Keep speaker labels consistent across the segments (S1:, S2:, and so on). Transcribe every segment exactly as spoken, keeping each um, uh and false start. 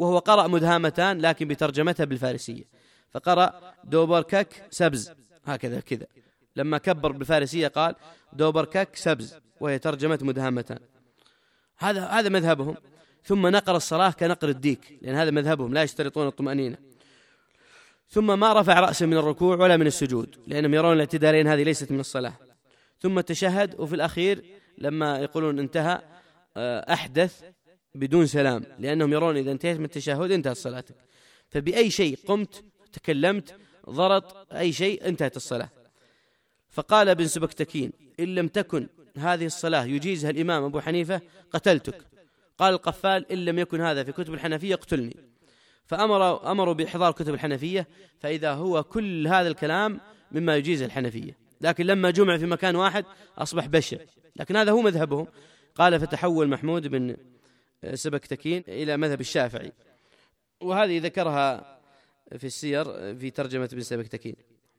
S1: وهو قرأ مدهامتان لكن بترجمتها بالفارسية، فقرأ دوبركك سبز هكذا كذا، لما كبر بالفارسية قال دوبركك سبز وهي ترجمة مدهامتان. هذا هذا مذهبهم. ثم نقر الصلاة كنقر الديك، لأن هذا مذهبهم لا يشترطون الطمأنينة. ثم ما رفع رأسه من الركوع ولا من السجود، لأنهم يرون الاعتدالين هذه ليست من الصلاة. ثم تشهد، وفي الأخير لما يقولون انتهى أحدث بدون سلام، لأنهم يرون إذا انتهيت من التشهد انتهت صلاتك، فبأي شيء قمت تكلمت ضرط أي شيء انتهت الصلاة. فقال ابن سبكتكين إن لم تكن هذه الصلاة يجيزها الإمام أبو حنيفة قتلتك. قال القفال إن لم يكن هذا في كتب الحنفية اقتلني. فأمر أمروا بإحضار كتب الحنفية، فإذا هو كل هذا الكلام مما يجيز الحنفية، لكن لما جمع في مكان واحد أصبح بشع، لكن هذا هو مذهبهم. قال فتحول محمود بن سبكتكين إلى مذهب الشافعي، وهذه ذكرها في السير في ترجمة ابن سبكتكين.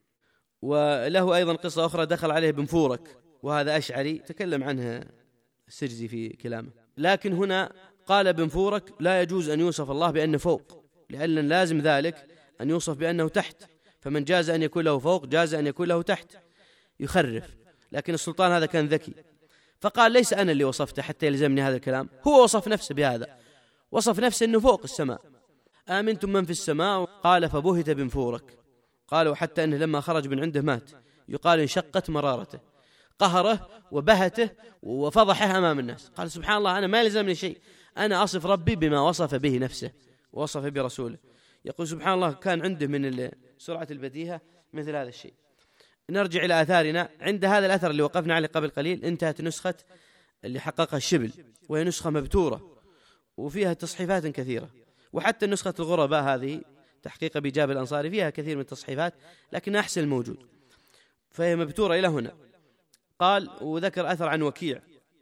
S1: وله أيضا قصة أخرى، دخل عليه بن فورك وهذا أشعري، تكلم عنها السجزي في كلامه. لكن هنا قال ابن فورك لا يجوز أن يوصف الله بأنه فوق، لأن لازم ذلك أن يوصف بأنه تحت، فمن جاز أن يكون له فوق جاز أن يكون له تحت، يخرف. لكن السلطان هذا كان ذكي، فقال ليس أنا اللي وصفته حتى يلزمني هذا الكلام، هو وصف نفسه بهذا، وصف نفسه أنه فوق السماء. آمنتم من في السماء؟ قال فبهت بن فورك. قالوا حتى أنه لما خرج من عنده مات، يقال انشقت مرارته، قهره وبهته وفضحه أمام الناس. قال سبحان الله، أنا ما يلزمني شيء، أنا أصف ربي بما وصف به نفسه ووصف برسوله. يقول سبحان الله كان عنده من سرعة البديهة مثل هذا الشيء. نرجع إلى آثارنا. عند هذا الأثر اللي وقفنا عليه قبل قليل انتهت نسخة اللي حققها الشبل، وهي نسخة مبتورة وفيها تصحيفات كثيرة، وحتى نسخة الغرباء هذه تحقيق بجاب الأنصاري فيها كثير من التصحيفات لكن أحسن الموجود، فهي مبتورة إلى هنا. قال وذكر أثر عن وكيع،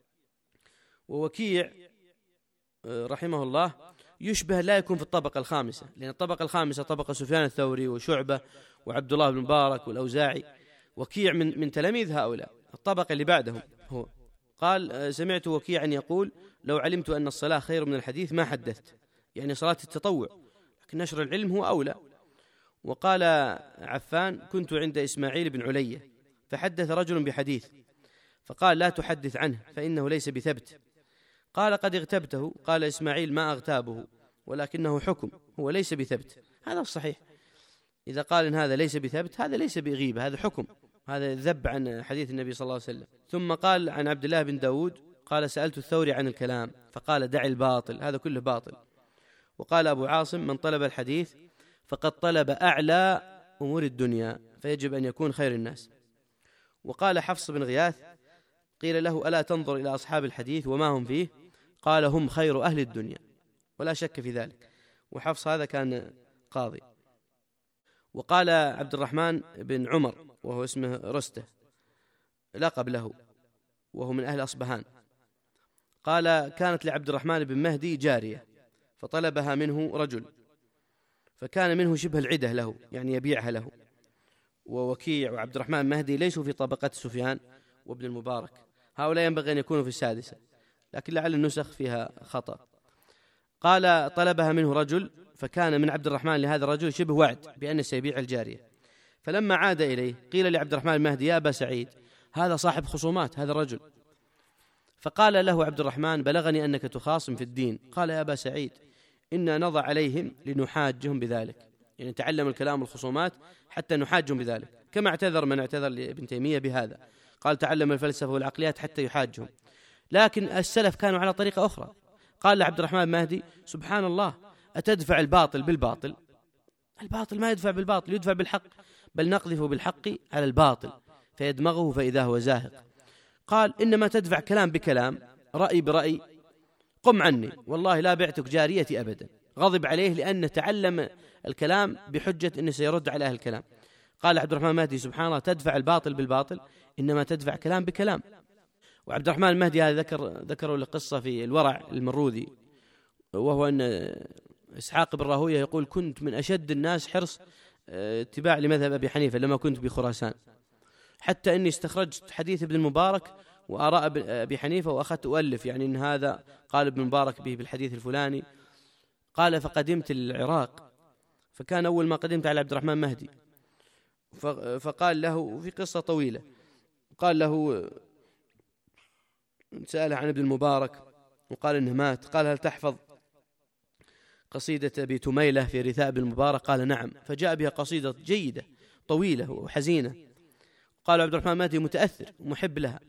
S1: ووكيع رحمه الله يشبه لا يكون في الطبقة الخامسة، لأن الطبقة الخامسة طبقة سفيان الثوري وشعبة وعبد الله بن مبارك والأوزاعي. وكيع من من تلاميذ هؤلاء، الطبقة اللي بعدهم هو. قال سمعت وكيعا يقول لو علمت أن الصلاة خير من الحديث ما حدثت، يعني صلاة التطوع، لكن نشر العلم هو أولى. وقال عفان كنت عند إسماعيل بن علية فحدث رجل بحديث فقال لا تحدث عنه فإنه ليس بثبت. قال قد اغتبته. قال إسماعيل ما أغتابه ولكنه حكم، هو ليس بثبت. هذا الصحيح، إذا قال إن هذا ليس بثبت هذا ليس بغيبة، هذا حكم، هذا ذب عن حديث النبي صلى الله عليه وسلم. ثم قال عن عبد الله بن داود قال سألت الثوري عن الكلام فقال دع الباطل، هذا كله باطل. وقال أبو عاصم من طلب الحديث فقد طلب أعلى أمور الدنيا فيجب أن يكون خير الناس. وقال حفص بن غياث قيل له ألا تنظر إلى أصحاب الحديث وما هم فيه؟ قال هم خير أهل الدنيا، ولا شك في ذلك. وحفص هذا كان قاضي. وقال عبد الرحمن بن عمر وهو اسمه رسته لقب له وهو من أهل أصبهان، قال كانت لعبد الرحمن بن مهدي جارية فطلبها منه رجل فكان منه شبه العدة له، يعني يبيعها له. ووكيع وعبد الرحمن مهدي ليسوا في طبقة سفيان وابن المبارك، هؤلاء ينبغي أن يكونوا في السادسة، لكن لعل النسخ فيها خطأ. قال طلبها منه رجل فكان من عبد الرحمن لهذا الرجل شبه وعد بأنه سيبيع الجارية. فلما عاد إليه قيل لعبد الرحمن المهدي يا أبا سعيد هذا صاحب خصومات هذا الرجل. فقال له عبد الرحمن بلغني أنك تخاصم في الدين. قال يا أبا سعيد إنا نضع عليهم لنحاجهم بذلك، يعني تعلم الكلام والخصومات حتى نحاجهم بذلك، كما اعتذر من اعتذر لابن تيمية بهذا، قال تعلم الفلسفة والعقليات حتى يحاجهم. لكن السلف كانوا على طريقة أخرى. قال لعبد الرحمن المهدي سبحان الله أتدفع الباطل بالباطل؟ الباطل ما يدفع بالباطل، يدفع بالحق، بل نقذف بالحق على الباطل فيدمغه فإذا هو زاهق. قال إنما تدفع كلام بكلام، رأي برأي، قم عني والله لا بعتك جاريتي أبدا. غضب عليه لأنه تعلم الكلام بحجة أنه سيرد على أهل الكلام. قال عبد الرحمن المهدي سبحان الله تدفع الباطل بالباطل، إنما تدفع كلام بكلام. وعبد الرحمن المهدي هذا ذكر ذكروا له قصة في الورع المروذي، وهو أن إسحاق بن راهويه يقول كنت من أشد الناس حرص اتباع لمذهب أبي حنيفة لما كنت بخراسان، حتى أني استخرجت حديث ابن المبارك وآراء أبي حنيفة وأخذت أؤلف، يعني إن هذا قال ابن المبارك به بالحديث الفلاني، قال فقدمت العراق، فكان أول ما قدمت على عبد الرحمن مهدي، فقال له في قصة طويلة، قال له سأله عن ابن المبارك وقال إنه مات، قال هل تحفظ قصيدة أبي تميلة في رثاء ابن المبارك؟ قال نعم، فجاء بها قصيدة جيدة طويلة وحزينة. قال عبد الرحمن مهدي متأثر ومحب لها،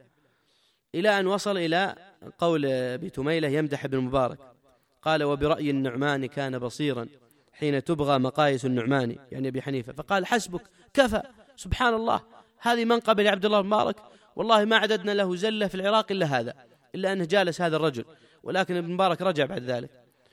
S1: إلى أن وصل إلى قول أبي تميلة يمدح ابن المبارك، قال وبرأي النعمان كان بصيرا حين تبغى مقاييس النعمان، يعني أبي حنيفة، فقال حسبك كفى، سبحان الله، هذه منقبة لعبد الله المبارك، والله ما عددنا له زلة في العراق إلا هذا، إلا أنه جالس هذا الرجل، ولكن ابن مبارك رجع بعد ذلك.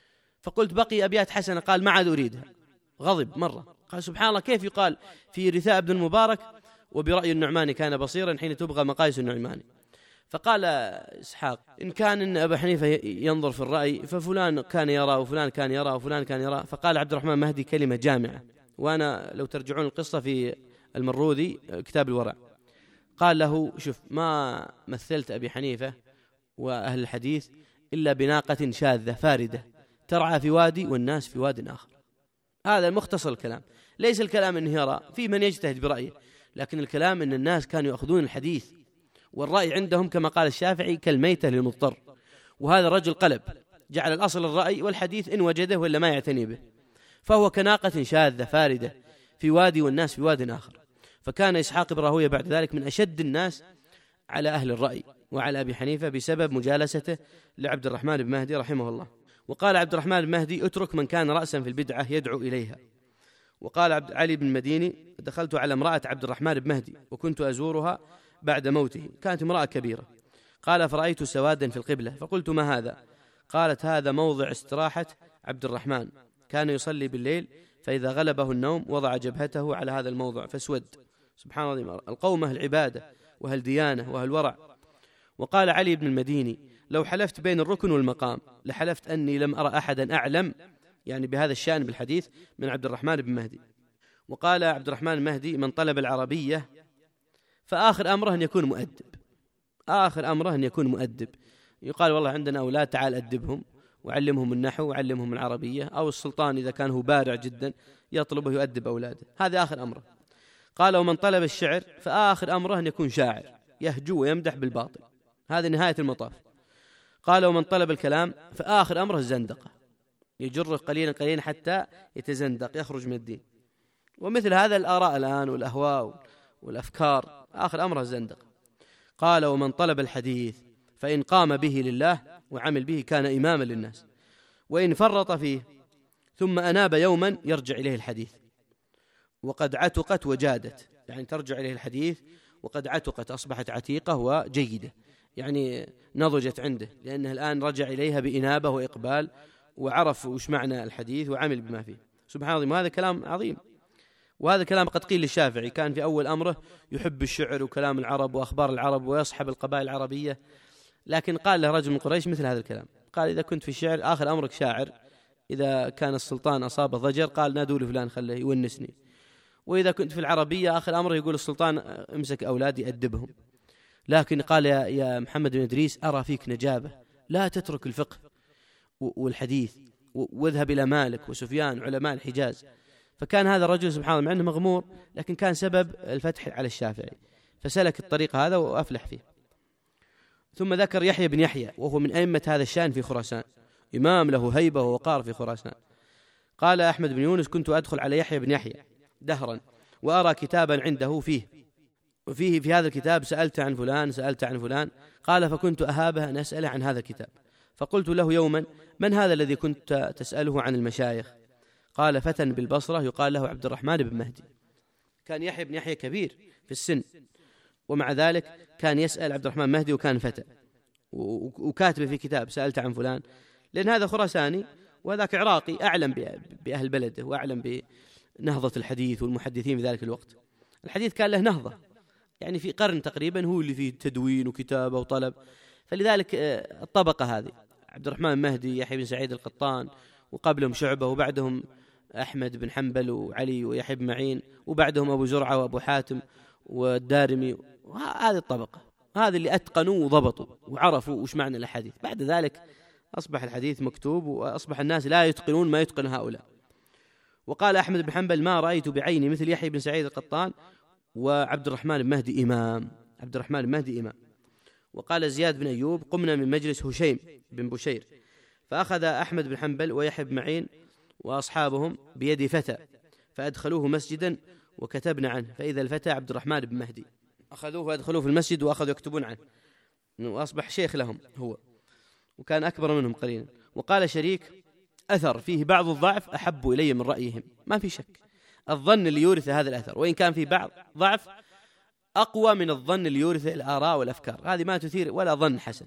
S1: فقلت بقي أبيات حسنة، قال ما عاد أريدها، غضب مرة، قال سبحان الله كيف يقال في رثاء ابن المبارك وبرأي النعمان كان بصيرا حين تبغى مقاييس النعمان؟ فقال إسحاق إن كان إن أبا حنيفة ينظر في الرأي ففلان كان يرى وفلان كان يرى وفلان كان يرى. فقال عبد الرحمن مهدي كلمة جامعة، وأنا لو ترجعون القصة في المروذي كتاب الورع، قال له شوف ما مثلت أبي حنيفة وأهل الحديث إلا بناقة شاذة فاردة ترعى في وادي والناس في واد آخر. هذا مختصر الكلام، ليس الكلام أنه يرى، في من يجتهد برأيه، لكن الكلام أن الناس كانوا يأخذون الحديث والرأي عندهم كما قال الشافعي كالميتة للمضطر، وهذا الرجل قلب، جعل الأصل الرأي والحديث إن وجده ولا ما يعتني به، فهو كناقة شاذة فاردة في وادي والناس في واد آخر. فكان إسحاق بن راهويه بعد ذلك من أشد الناس على أهل الرأي وعلى أبي حنيفة بسبب مجالسته لعبد الرحمن بن مهدي رحمه الله. وقال عبد الرحمن بن مهدي اترك من كان رأسا في البدعة يدعو إليها. وقال عبد علي بن المديني دخلت على امرأة عبد الرحمن بن مهدي وكنت أزورها بعد موته، كانت امرأة كبيرة، قال فرأيت سوادا في القبلة فقلت ما هذا؟ قالت هذا موضع استراحة عبد الرحمن، كان يصلي بالليل فإذا غلبه النوم وضع جبهته على هذا الموضع فاسود. سبحان الله، القوم أهل عبادة وأهل ديانة وأهل ورع. وقال علي بن المديني لو حلفت بين الركن والمقام لحلفت أني لم أرى أحدا أعلم يعني بهذا الشأن بالحديث من عبد الرحمن بن مهدي. وقال عبد الرحمن المهدي من طلب العربية فآخر أمره أن يكون مؤدب، آخر أمره أن يكون مؤدب، يقال والله عندنا أولاد تعال أدبهم وعلمهم النحو وعلمهم العربية، أو السلطان إذا كان هو بارع جدا يطلبه يؤدب أولاده، هذا آخر أمره. قال ومن طلب الشعر فآخر أمره أن يكون شاعر يهجو ويمدح بالباطل، هذه نهاية المطاف. قال ومن طلب الكلام فآخر أمره الزندقة، يجره قليلا قليلا حتى يتزندق يخرج من الدين. ومثل هذا الآراء الآن والأهواء والأفكار آخر أمره الزندقة. قال ومن طلب الحديث فإن قام به لله وعمل به كان إماما للناس، وإن فرط فيه ثم أناب يوما يرجع إليه الحديث وقد عتقت وجادت، يعني ترجع إليه الحديث وقد عتقت أصبحت عتيقة وجيدة، يعني نضجت عنده لأنه الآن رجع إليها بإنابة وإقبال وعرف وش معنى الحديث وعمل بما فيه. سبحان الله، وهذا كلام عظيم، وهذا كلام قد قيل للشافعي، كان في أول أمره يحب الشعر وكلام العرب وأخبار العرب ويصحب القبائل العربية، لكن قال له رجل من قريش مثل هذا الكلام، قال إذا كنت في الشعر آخر أمرك شاعر، إذا كان السلطان أصاب ضجر قال نادوا لفلان خله يونسني، وإذا كنت في العربية آخر أمره يقول السلطان امسك أولادي أدبهم. لكن قال يا, يا محمد بن إدريس أرى فيك نجابة، لا تترك الفقه والحديث واذهب إلى مالك وسفيان علماء الحجاز. فكان هذا الرجل سبحان الله مع أنه مغمور لكن كان سبب الفتح على الشافعي، فسلك الطريق هذا وأفلح فيه. ثم ذكر يحيى بن يحيى وهو من أئمة هذا الشأن في خراسان، إمام له هيبة ووقار في خراسان. قال أحمد بن يونس كنت أدخل على يحيى بن يحيى دهرا وأرى كتابا عنده فيه وفيه في هذا الكتاب سألت عن فلان سألت عن فلان، قال فكنت أهابه أن أسأل عن هذا الكتاب، فقلت له يوما من هذا الذي كنت تسأله عن المشايخ؟ قال فتى بالبصرة يقال له عبد الرحمن بن مهدي. كان يحيى بن يحيى كبير في السن ومع ذلك كان يسأل عبد الرحمن مهدي وكان فتى وكاتب في كتاب سألت عن فلان، لأن هذا خراساني وذاك عراقي أعلم بأهل بلده وأعلم بنهضة الحديث والمحدثين في ذلك الوقت. الحديث كان له نهضة، يعني في قرن تقريبا هو اللي فيه تدوين وكتابة وطلب، فلذلك الطبقة هذه عبد الرحمن مهدي يحيى بن سعيد القطان وقبلهم شعبة وبعدهم أحمد بن حنبل وعلي ويحيى بن معين وبعدهم أبو زرعة وأبو حاتم والدارمي، هذه الطبقة هذه اللي أتقنوا وضبطوا وعرفوا وش معنى الأحاديث. بعد ذلك أصبح الحديث مكتوب، وأصبح الناس لا يتقنون ما يتقن هؤلاء. وقال أحمد بن حنبل: ما رأيت بعيني مثل يحيى بن سعيد القطان وعبد الرحمن بن مهدي إمام. عبد الرحمن بن مهدي إمام. وقال زياد بن أيوب: قمنا من مجلس هشيم بن بشير، فأخذ أحمد بن حنبل ويحيى بن معين وأصحابهم بيد فتى فأدخلوه مسجدا وكتبنا عنه، فإذا الفتى عبد الرحمن بن مهدي. أخذوه وأدخلوه في المسجد وأخذوا يكتبون عنه، وأصبح شيخ لهم هو، وكان أكبر منهم قليلا. وقال شريك: أثر فيه بعض الضعف أحب إلي من رأيهم. ما في شك الظن اللي يورث هذا الأثر، وإن كان في بعض ضعف أقوى من الظن اللي يورث الآراء والأفكار، هذه ما تثير ولا ظن حسن.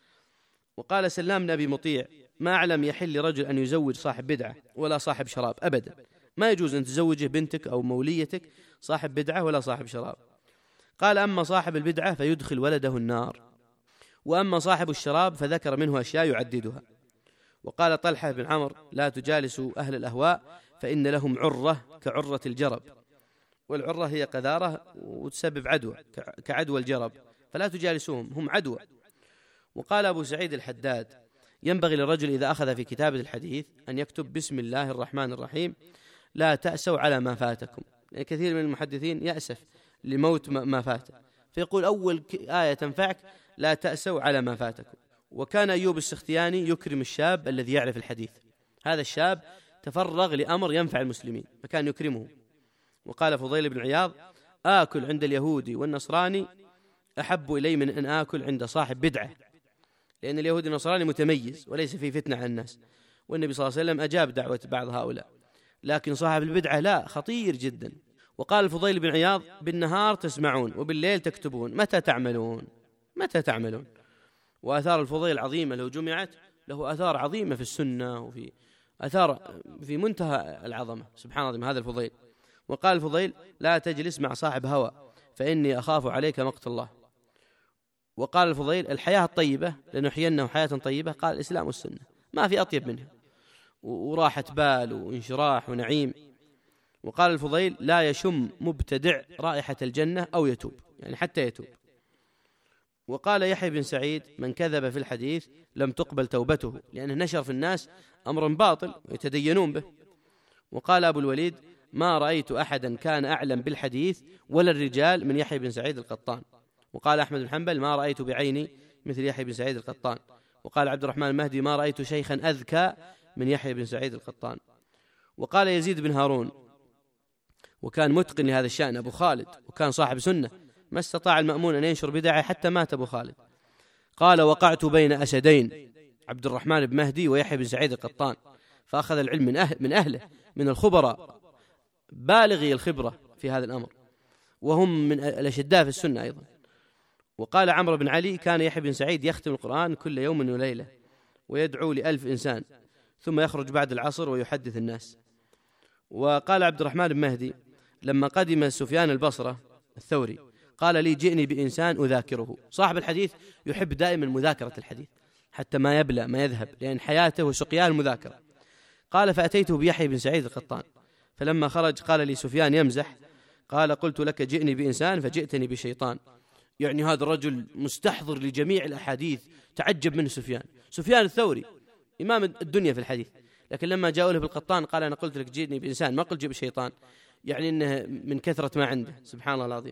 S1: وقال سلام بن أبي مطيع: ما أعلم يحل لرجل أن يزوج صاحب بدعة ولا صاحب شراب أبدا، ما يجوز أن تزوجه بنتك أو موليتك صاحب بدعة ولا صاحب شراب. قال: أما صاحب البدعة فيدخل ولده النار، وأما صاحب الشراب فذكر منه أشياء يعددها. وقال طلحة بن عمرو: لا تجالسوا أهل الأهواء فإن لهم عرة كعرة الجرب، والعرة هي قذارة وتسبب عدوى كعدوى الجرب، فلا تجالسوهم، هم عدوى. وقال أبو سعيد الحداد: ينبغي للرجل إذا أخذ في كتابة الحديث أن يكتب بسم الله الرحمن الرحيم، لا تأسوا على ما فاتكم. يعني كثير من المحدثين يأسف لموت ما فاته، فيقول أول آية تنفعك: لا تأسوا على ما فاتكم. وكان أيوب السختياني يكرم الشاب الذي يعرف الحديث، هذا الشاب تفرغ لأمر ينفع المسلمين فكان يكرمه. وقال فضيل بن عياض: آكل عند اليهودي والنصراني أحب إلي من أن آكل عند صاحب بدعة، لأن اليهودي والنصراني متميز وليس في فتنة عن الناس، والنبي صلى الله عليه وسلم أجاب دعوة بعض هؤلاء، لكن صاحب البدعة لا، خطير جدا. وقال الفضيل بن عياض: بالنهار تسمعون وبالليل تكتبون، متى تعملون؟ متى تعملون؟ وآثار الفضيل عظيمة، لو جمعت له آثار عظيمة في السنة وفي آثار في منتهى العظمة، سبحان الله هذا الفضيل. وقال الفضيل: لا تجلس مع صاحب هوى فإني أخاف عليك مقت الله. وقال الفضيل: الحياة الطيبة لنحيينه حياة طيبة، قال الإسلام والسنة، ما في أطيب منها، وراحة بال وانشراح ونعيم. وقال الفضيل: لا يشم مبتدع رائحة الجنة أو يتوب، يعني حتى يتوب. وقال يحيى بن سعيد: من كذب في الحديث لم تقبل توبته، لأنه نشر في الناس أمر باطل ويتدينون به. وقال أبو الوليد: ما رأيت أحدا كان أعلم بالحديث ولا الرجال من يحيى بن سعيد القطان. وقال أحمد بن حنبل: ما رأيت بعيني مثل يحيى بن سعيد القطان. وقال عبد الرحمن المهدي: ما رأيت شيخا أذكى من يحيى بن سعيد القطان. وقال يزيد بن هارون، وكان متقن لهذا الشأن، أبو خالد، وكان صاحب سنة، ما استطاع المأمون أن ينشر بدعة حتى مات أبو خالد. قال: وقعت بين أسدين، عبد الرحمن بن مهدي ويحيى بن سعيد القطان، فأخذ العلم من, أهل من أهله من الخبراء بالغي الخبرة في هذا الأمر، وهم من الأشداء في السنة أيضا. وقال عمرو بن علي: كان يحيى بن سعيد يختم القرآن كل يوم وليلة ويدعو لألف إنسان، ثم يخرج بعد العصر ويحدث الناس. وقال عبد الرحمن بن مهدي: لما قدم سفيان البصرة الثوري قال لي: جئني بإنسان أذاكره. صاحب الحديث يحب دائما مذاكرة الحديث حتى ما يبلى ما يذهب، لأن حياته وسقياه المذاكرة. قال: فأتيته بيحيى بن سعيد القطان، فلما خرج قال لي سفيان يمزح، قال: قلت لك جئني بإنسان فجئتني بشيطان. يعني هذا الرجل مستحضر لجميع الأحاديث، تعجب منه سفيان سفيان الثوري إمام الدنيا في الحديث، لكن لما جاءوا له بالقطان قال: أنا قلت لك جئني بإنسان، ما قلت جئ بشيطان، يعني إنه من كثرة ما عنده، سبحان الله العظيم.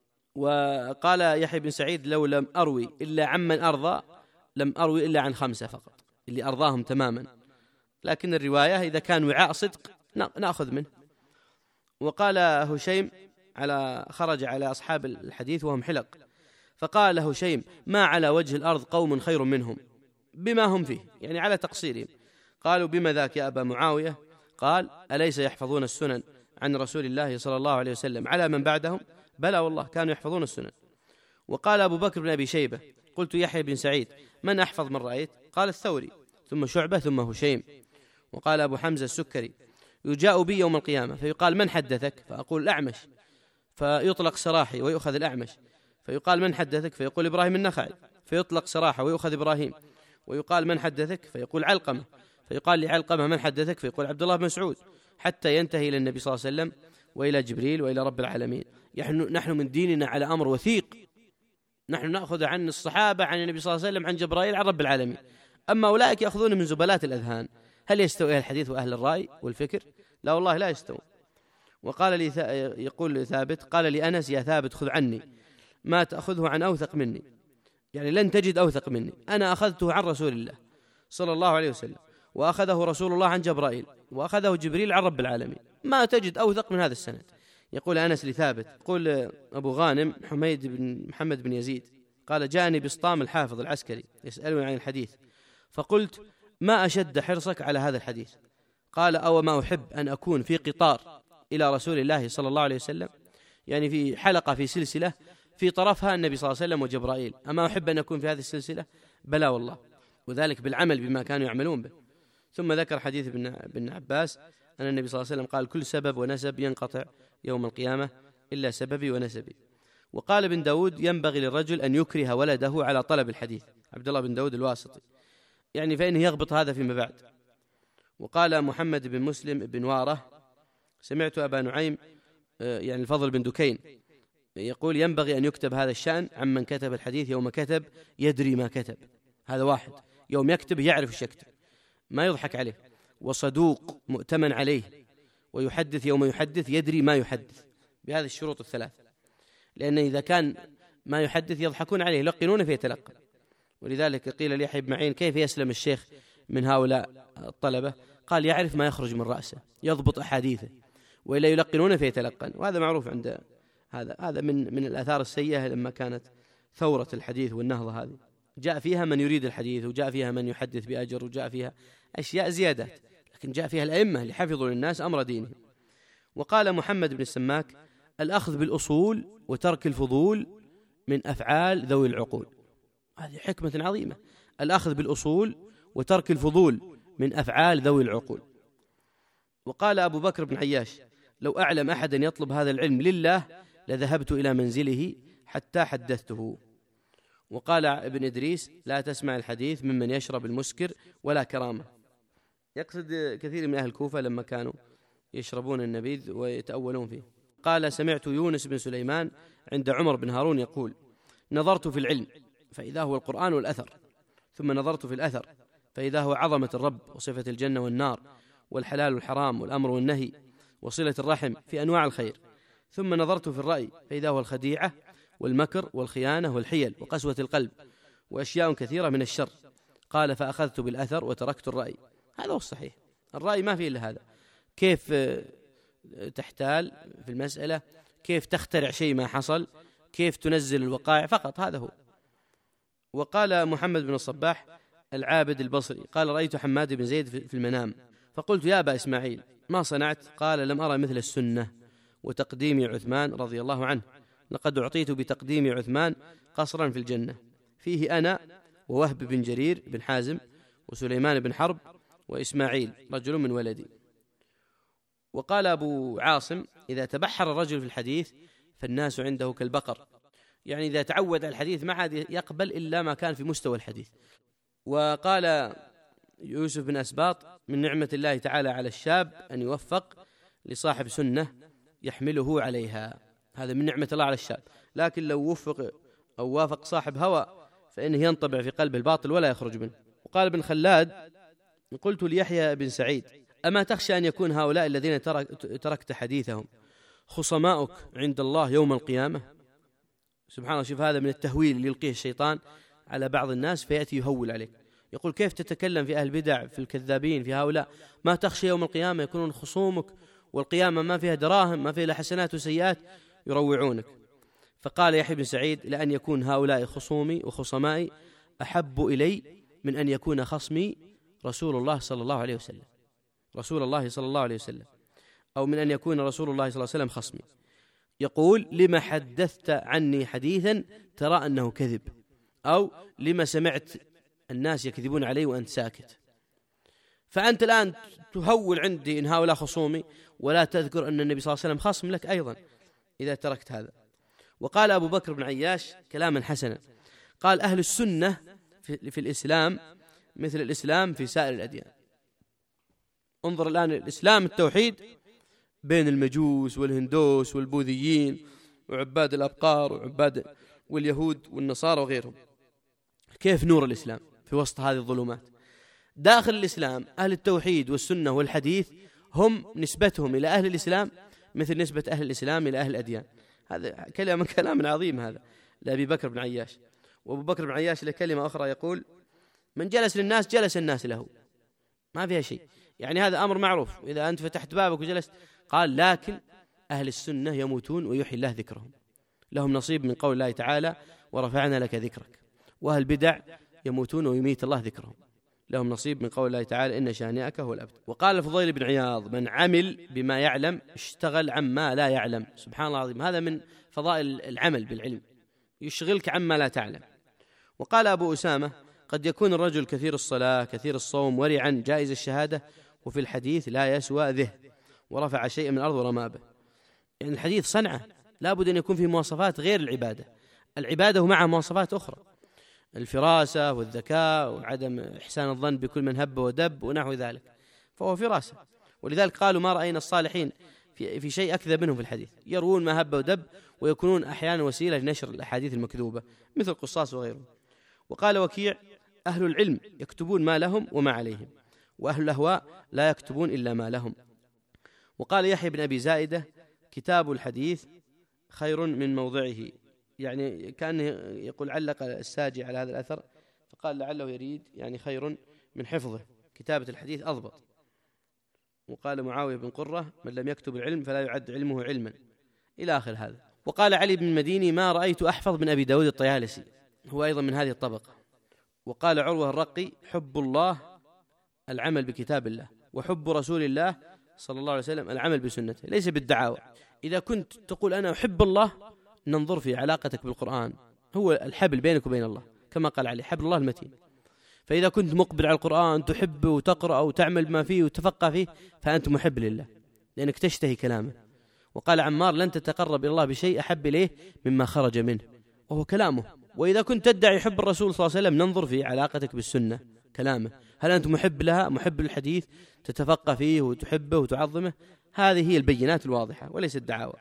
S1: وقال يحيى بن سعيد: لو لم أروي إلا عمن أرضى لم أروي إلا عن خمسة فقط، اللي أرضاهم تماما، لكن الرواية إذا كان وعاء صدق نأخذ منه. وقال هشيم على خرج على أصحاب الحديث وهم حلق، فقال هشيم: ما على وجه الأرض قوم خير منهم بما هم فيه، يعني على تقصيرهم. قالوا: بما ذاك يا أبا معاوية؟ قال: أليس يحفظون السنن عن رسول الله صلى الله عليه وسلم على من بعدهم؟ بلى والله كانوا يحفظون السنن. وقال أبو بكر بن أبي شيبة: قلت يحيى بن سعيد: من أحفظ من رأيت؟ قال: الثوري، ثم شعبة، ثم هشيم. وقال أبو حمزة السكري: يجاء بي يوم القيامة فيقال: من حدثك؟ فأقول: الأعمش، فيطلق سراحي ويؤخذ الأعمش، فيقال: من حدثك؟ فيقول: إبراهيم النخعي، فيطلق سراحه ويؤخذ إبراهيم، ويقال: من حدثك؟ فيقول: علقمة، فيقال لعلقمة: من حدثك؟ فيقول: عبد الله بن مسعود، حتى ينتهي إلى النبي صلى الله عليه وسلم وإلى جبريل وإلى رب العالمين. نحن من ديننا على أمر وثيق، نحن نأخذ عن الصحابة عن النبي صلى الله عليه وسلم عن جبرائيل عن رب العالمين. أما أولئك يأخذون من زبلات الأذهان. هل يستوي أهل الحديث وأهل الرأي والفكر؟ لا والله لا يستوي. وقال لي يقول ثابت قال لي أنس يا ثابت خذ عني ما تأخذه عن أوثق مني، يعني لن تجد أوثق مني. أنا أخذته عن رسول الله صلى الله عليه وسلم، وأخذه رسول الله عن جبرائيل، وأخذه جبريل عن رب العالمين، ما تجد أوثق من هذا السند. يقول أنس لثابت يقول أبو غانم حميد بن محمد بن يزيد قال جاءني بسطام الحافظ العسكري يسألني عن الحديث، فقلت ما أشد حرصك على هذا الحديث؟ قال أو ما أحب أن أكون في قطار إلى رسول الله صلى الله عليه وسلم، يعني في حلقة في سلسلة في طرفها النبي صلى الله عليه وسلم وجبرائيل، أما أحب أن أكون في هذه السلسلة؟ بلى والله، وذلك بالعمل بما كانوا يعملون به. ثم ذكر حديث ابن عباس أن النبي صلى الله عليه وسلم قال كل سبب ونسب ينقطع يوم القيامة إلا سببي ونسبي. وقال ابن داود ينبغي للرجل أن يكره ولده على طلب الحديث، عبد الله بن داود الواسطي، يعني فإنه يغبط هذا فيما بعد. وقال محمد بن مسلم بن واره سمعت أبا نعيم يعني الفضل بن دكين يقول ينبغي أن يكتب هذا الشأن عمن كتب الحديث يوم كتب يدري ما كتب. هذا واحد يوم يكتب يعرف ايش يكتب، ما يضحك عليه. وصدوق مؤتمن عليه، ويحدث يوم يحدث يدري ما يحدث، بهذه الشروط الثلاث. لأن إذا كان ما يحدث يضحكون عليه يلقنون فيتلقى. ولذلك قيل ليحيى بن معين كيف يسلم الشيخ من هؤلاء الطلبة؟ قال يعرف ما يخرج من رأسه، يضبط أحاديثه، وإلا يلقنون فيتلقن. وهذا معروف عند هذا هذا من من الآثار السيئة لما كانت ثورة الحديث والنهضة هذه، جاء فيها من يريد الحديث، وجاء فيها من يحدث بأجر، وجاء فيها أشياء زيادات، لكن جاء فيها الأئمة اللي حفظوا للناس أمر دينهم. وقال محمد بن السماك الأخذ بالأصول وترك الفضول من أفعال ذوي العقول. هذه حكمة عظيمة، الأخذ بالأصول وترك الفضول من أفعال ذوي العقول. وقال أبو بكر بن عياش لو أعلم أحدا يطلب هذا العلم لله لذهبت إلى منزله حتى حدثته. وقال ابن إدريس لا تسمع الحديث ممن يشرب المسكر ولا كرامة، يقصد كثير من أهل الكوفة لما كانوا يشربون النبيذ ويتأولون فيه. قال سمعت يونس بن سليمان عند عمر بن هارون يقول نظرت في العلم فإذا هو القرآن والأثر، ثم نظرت في الأثر فإذا هو عظمة الرب وصفة الجنة والنار والحلال والحرام والأمر والنهي وصلة الرحم في أنواع الخير، ثم نظرت في الرأي فإذا هو الخديعة والمكر والخيانة والحيل وقسوة القلب وأشياء كثيرة من الشر. قال فأخذت بالأثر وتركت الرأي. هذا هو الصحيح، الرأي ما فيه إلا هذا، كيف تحتال في المسألة، كيف تخترع شيء ما حصل، كيف تنزل الوقائع، فقط هذا هو. وقال محمد بن الصباح العابد البصري قال رأيت حماد بن زيد في المنام فقلت يا أبا إسماعيل ما صنعت؟ قال لم أرى مثل السنة وتقديم عثمان رضي الله عنه، لقد أعطيت بتقديم عثمان قصرا في الجنة فيه أنا ووهب بن جرير بن حازم وسليمان بن حرب وإسماعيل رجل من ولدي. وقال أبو عاصم إذا تبحر الرجل في الحديث فالناس عنده كالبقر، يعني إذا تعود على الحديث ما عاد يقبل إلا ما كان في مستوى الحديث. وقال يوسف بن أسباط من نعمة الله تعالى على الشاب أن يوفق لصاحب سنة يحمله عليها، هذا من نعمة الله على الشاب. لكن لو وفق أو وافق صاحب هوى فإنه ينطبع في قلب الباطل ولا يخرج منه. وقال ابن خلاد قلت ليحيى بن سعيد أما تخشى أن يكون هؤلاء الذين تركت حديثهم خصماؤك عند الله يوم القيامة؟ سبحان الله، شوف هذا من التهويل اللي يلقيه الشيطان على بعض الناس فيأتي يهول عليك، يقول كيف تتكلم في أهل البدع في الكذابين في هؤلاء، ما تخشى يوم القيامة يكونون خصومك والقيامة ما فيها دراهم ما فيها حسنات وسيئات يروعونك. فقال يحيى بن سعيد لأن يكون هؤلاء خصومي وخصمائي أحب إلي من أن يكون خصمي رسول الله صلى الله عليه وسلم رسول الله صلى الله عليه وسلم أو من أن يكون رسول الله صلى الله عليه وسلم خصمي. يقول لما حدثت عني حديثا ترى أنه كذب، أو لما سمعت الناس يكذبون علي وأنت ساكت. فأنت الآن تهول عندي إن هؤلاء خصومي ولا تذكر أن النبي صلى الله عليه وسلم خصم لك أيضا إذا تركت هذا. وقال أبو بكر بن عياش كلاما حسنا قال أهل السنة في, في الإسلام مثل الإسلام في سائر الأديان. انظر الآن الإسلام التوحيد بين المجوس والهندوس والبوذيين وعباد الأبقار وعباد واليهود والنصارى وغيرهم، كيف نور الإسلام في وسط هذه الظلمات؟ داخل الإسلام أهل التوحيد والسنة والحديث هم نسبتهم إلى أهل الإسلام مثل نسبة أهل الإسلام إلى أهل الأديان. هذا كلام كلام عظيم هذا لأبي بكر بن عياش. وأبو بكر بن عياش له كلمة أخرى يقول: من جلس للناس جلس الناس له، ما فيها شيء، يعني هذا أمر معروف. إذا أنت فتحت بابك وجلست، قال: لكن أهل السنة يموتون ويحيي الله ذكرهم، لهم نصيب من قول الله تعالى: ورفعنا لك ذكرك. وأهل البدع يموتون ويميت الله ذكرهم، لهم نصيب من قول الله تعالى: إن شانئك هو الأبتر. وقال الفضيل بن عياض: من عمل بما يعلم اشتغل عما لا يعلم. سبحان الله العظيم، هذا من فضائل العمل بالعلم، يشغلك عما لا تعلم. وقال أبو أسامة: قد يكون الرجل كثير الصلاة كثير الصوم ورعا جائز الشهادة، وفي الحديث لا يسوى ذه، ورفع شيئا من الأرض ورمى به. يعني الحديث صنعة، لا بد أن يكون فيه مواصفات غير العبادة. العبادة ومعها مواصفات أخرى، الفراسة والذكاء وعدم إحسان الظن بكل من هب ودب ونحو ذلك، فهو فراسة. ولذلك قالوا: ما رأينا الصالحين في, في شيء أكذب منهم في الحديث، يروون ما هب ودب ويكونون أحيانا وسيلة لنشر الأحاديث المكذوبة مثل القصاص وغيرهم. وقال وكيع: أهل العلم يكتبون ما لهم وما عليهم، وأهل الأهواء لا يكتبون إلا ما لهم. وقال يحيى بن أبي زائدة: كتاب الحديث خير من موضعه، يعني كأنه يقول علق الساجي على هذا الأثر فقال لعله يريد يعني خير من حفظه، كتابة الحديث أضبط. وقال معاوية بن قرة: من لم يكتب العلم فلا يعد علمه علما، إلى آخر هذا. وقال علي بن المديني: ما رأيت أحفظ من أبي داود الطيالسي، هو أيضا من هذه الطبقة. وقال عروة الرقي: حب الله العمل بكتاب الله، وحب رسول الله صلى الله عليه وسلم العمل بسنته، ليس بالدعاوى. إذا كنت تقول أنا أحب الله، ننظر في علاقتك بالقرآن، هو الحبل بينك وبين الله، كما قال علي: حبل الله المتين. فإذا كنت مقبل على القرآن تحب وتقرأ وتعمل ما فيه وتفقه فيه، فأنت محب لله لأنك تشتهي كلامه. وقال عمار: لن تتقرب إلى الله بشيء أحب إليه مما خرج منه، وهو كلامه. وإذا كنت تدعي حب الرسول صلى الله عليه وسلم، ننظر في علاقتك بالسنة، كلامه، هل أنت محب لها، محب للحديث، تتفقه فيه وتحبه وتعظمه؟ هذه هي البينات الواضحة وليس الدعاوى.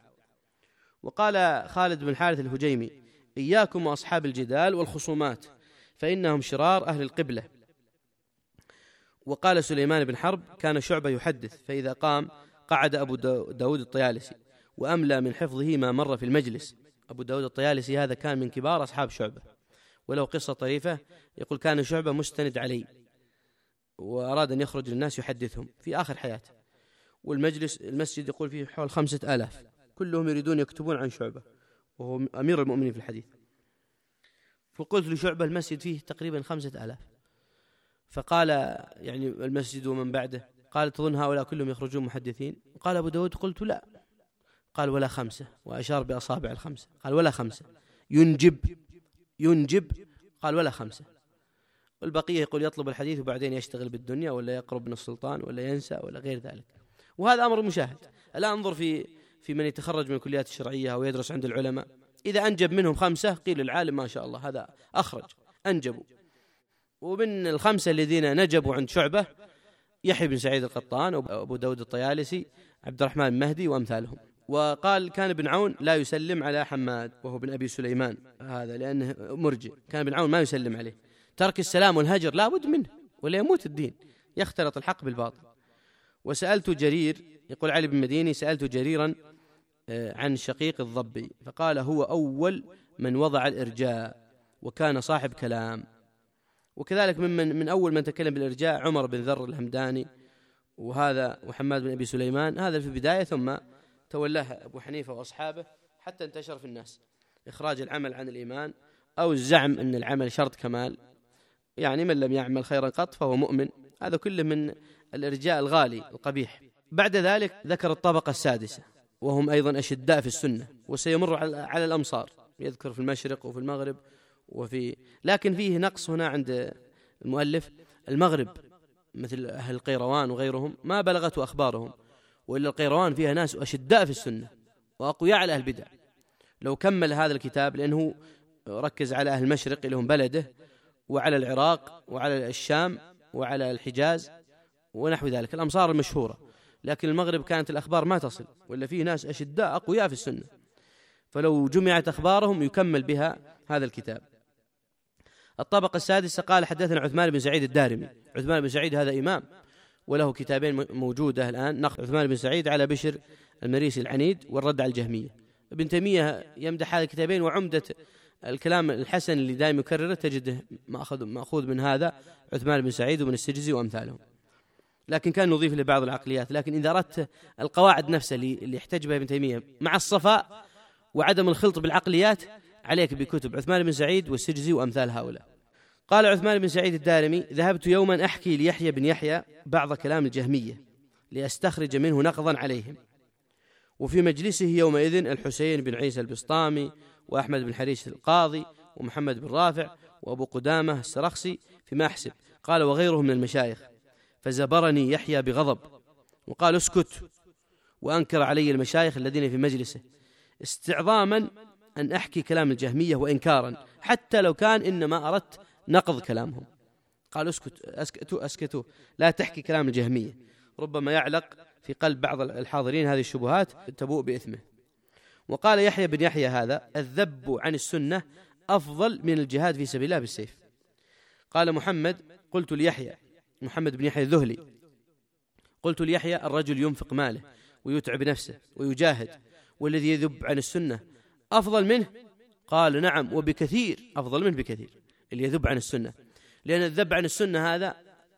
S1: وقال خالد بن الحارث الهجيمي: إياكم وأصحاب الجدال والخصومات فإنهم شرار أهل القبلة. وقال سليمان بن حرب: كان شعبة يحدث، فإذا قام قعد أبو داود الطيالسي وأملى من حفظه ما مر في المجلس. أبو داود الطيالسي هذا كان من كبار أصحاب شعبة، ولو قصة طريفة يقول: كان شعبة مستند علي وأراد أن يخرج للناس يحدثهم في آخر حياته، والمجلس المسجد يقول فيه حول خمسة آلاف، كلهم يريدون يكتبون عن شعبة وهو أمير المؤمنين في الحديث. فقلت لشعبة: المسجد فيه تقريبا خمسة آلاف. فقال يعني المسجد ومن بعده، قال: تظن هؤلاء كلهم يخرجون محدثين؟ قال أبو داود: قلت لا. قال: ولا خمسة، وأشار بأصابع الخمسة. قال: ولا خمسة. ينجب ينجب قال: ولا خمسة. والبقية يقول يطلب الحديث وبعدين يشتغل بالدنيا، ولا يقرب من السلطان، ولا ينسى، ولا غير ذلك. وهذا أمر مشاهد. الآن انظر في في من يتخرج من الكليات الشرعية أو يدرس عند العلماء، إذا أنجب منهم خمسة قيل العالم ما شاء الله هذا أخرج، أنجبوا. ومن الخمسة الذين نجبوا عند شعبة يحيى بن سعيد القطان، أبو داود الطيالسي، عبد الرحمن المهدي وأمثالهم. وقال: كان ابن عون لا يسلم على حماد وهو بن أبي سليمان، هذا لأنه مرجئ، كان ابن عون ما يسلم عليه، ترك السلام والهجر لا بد منه ولا يموت الدين، يختلط الحق بالباطل. وسألت جرير، يقول علي بن مديني: سألت جريرا عن شقيق الضبي فقال: هو أول من وضع الإرجاء وكان صاحب كلام. وكذلك ممن من أول من تكلم بالإرجاء عمر بن ذر الهمداني، وهذا وحماد بن أبي سليمان، هذا في البداية، ثم تولاه أبو حنيفة وأصحابه حتى انتشر في الناس إخراج العمل عن الإيمان، أو الزعم أن العمل شرط كمال، يعني من لم يعمل خيرا قط فهو مؤمن. هذا كله من الإرجاء الغالي القبيح. بعد ذلك ذكر الطبقة السادسة، وهم أيضا أشداء في السنة، وسيمر على الأمصار، يذكر في المشرق وفي المغرب وفي، لكن فيه نقص هنا عند المؤلف. المغرب مثل أهل القيروان وغيرهم ما بلغته أخبارهم، وإلا القيروان فيها ناس أشداء في السنة وأقوياء على أهل البدع. لو كمل هذا الكتاب، لأنه ركز على أهل المشرق اللي هم بلده، وعلى العراق وعلى الشام وعلى الحجاز ونحو ذلك، الأمصار المشهورة، لكن المغرب كانت الأخبار ما تصل، وإلا فيه ناس أشداء أقوياء في السنة، فلو جمعت أخبارهم يكمل بها هذا الكتاب. الطبقة السادسة قال حدثنا عثمان بن سعيد الدارمي. عثمان بن سعيد هذا إمام وله كتابين موجودة الآن، نقد عثمان بن سعيد على بشر المريسي العنيد والرد على الجهمية. ابن تيمية يمدح هذا الكتابين، وعمدة الكلام الحسن اللي دائما يكرره تجده مأخذ مأخوذ من هذا عثمان بن سعيد ومن السجزي وأمثالهم، لكن كان نضيف لبعض العقليات. لكن إذا أردت القواعد نفسها اللي يحتج بها ابن تيمية مع الصفاء وعدم الخلط بالعقليات، عليك بكتب عثمان بن سعيد والسجزي وأمثال هؤلاء. قال عثمان بن سعيد الدارمي: ذهبت يوما أحكي ليحيى بن يحيى بعض كلام الجهمية لأستخرج منه نقضا عليهم، وفي مجلسه يومئذ الحسين بن عيسى البسطامي وأحمد بن حريش القاضي ومحمد بن رافع وأبو قدامة السرخسي فيما أحسب، قال وغيرهم من المشايخ، فزبرني يحيى بغضب وقال اسكت، وأنكر علي المشايخ الذين في مجلسه استعظاما أن أحكي كلام الجهمية وإنكارا حتى لو كان إنما أردت نقض كلامهم. قال اسكت أسكتوا أسكتوا لا تحكي كلام الجهمية، ربما يعلق في قلب بعض الحاضرين هذه الشبهات تبوء بإثمه. وقال يحيى بن يحيى هذا: الذب عن السنة أفضل من الجهاد في سبيل الله بالسيف. قال محمد: قلت ليحيى، محمد بن يحيى الذهلي، قلت ليحيى: الرجل ينفق ماله ويتعب نفسه ويجاهد، والذي يذب عن السنة أفضل منه؟ قال نعم وبكثير، أفضل منه بكثير اللي يذب عن السنة، لأن الذب عن السنة هذا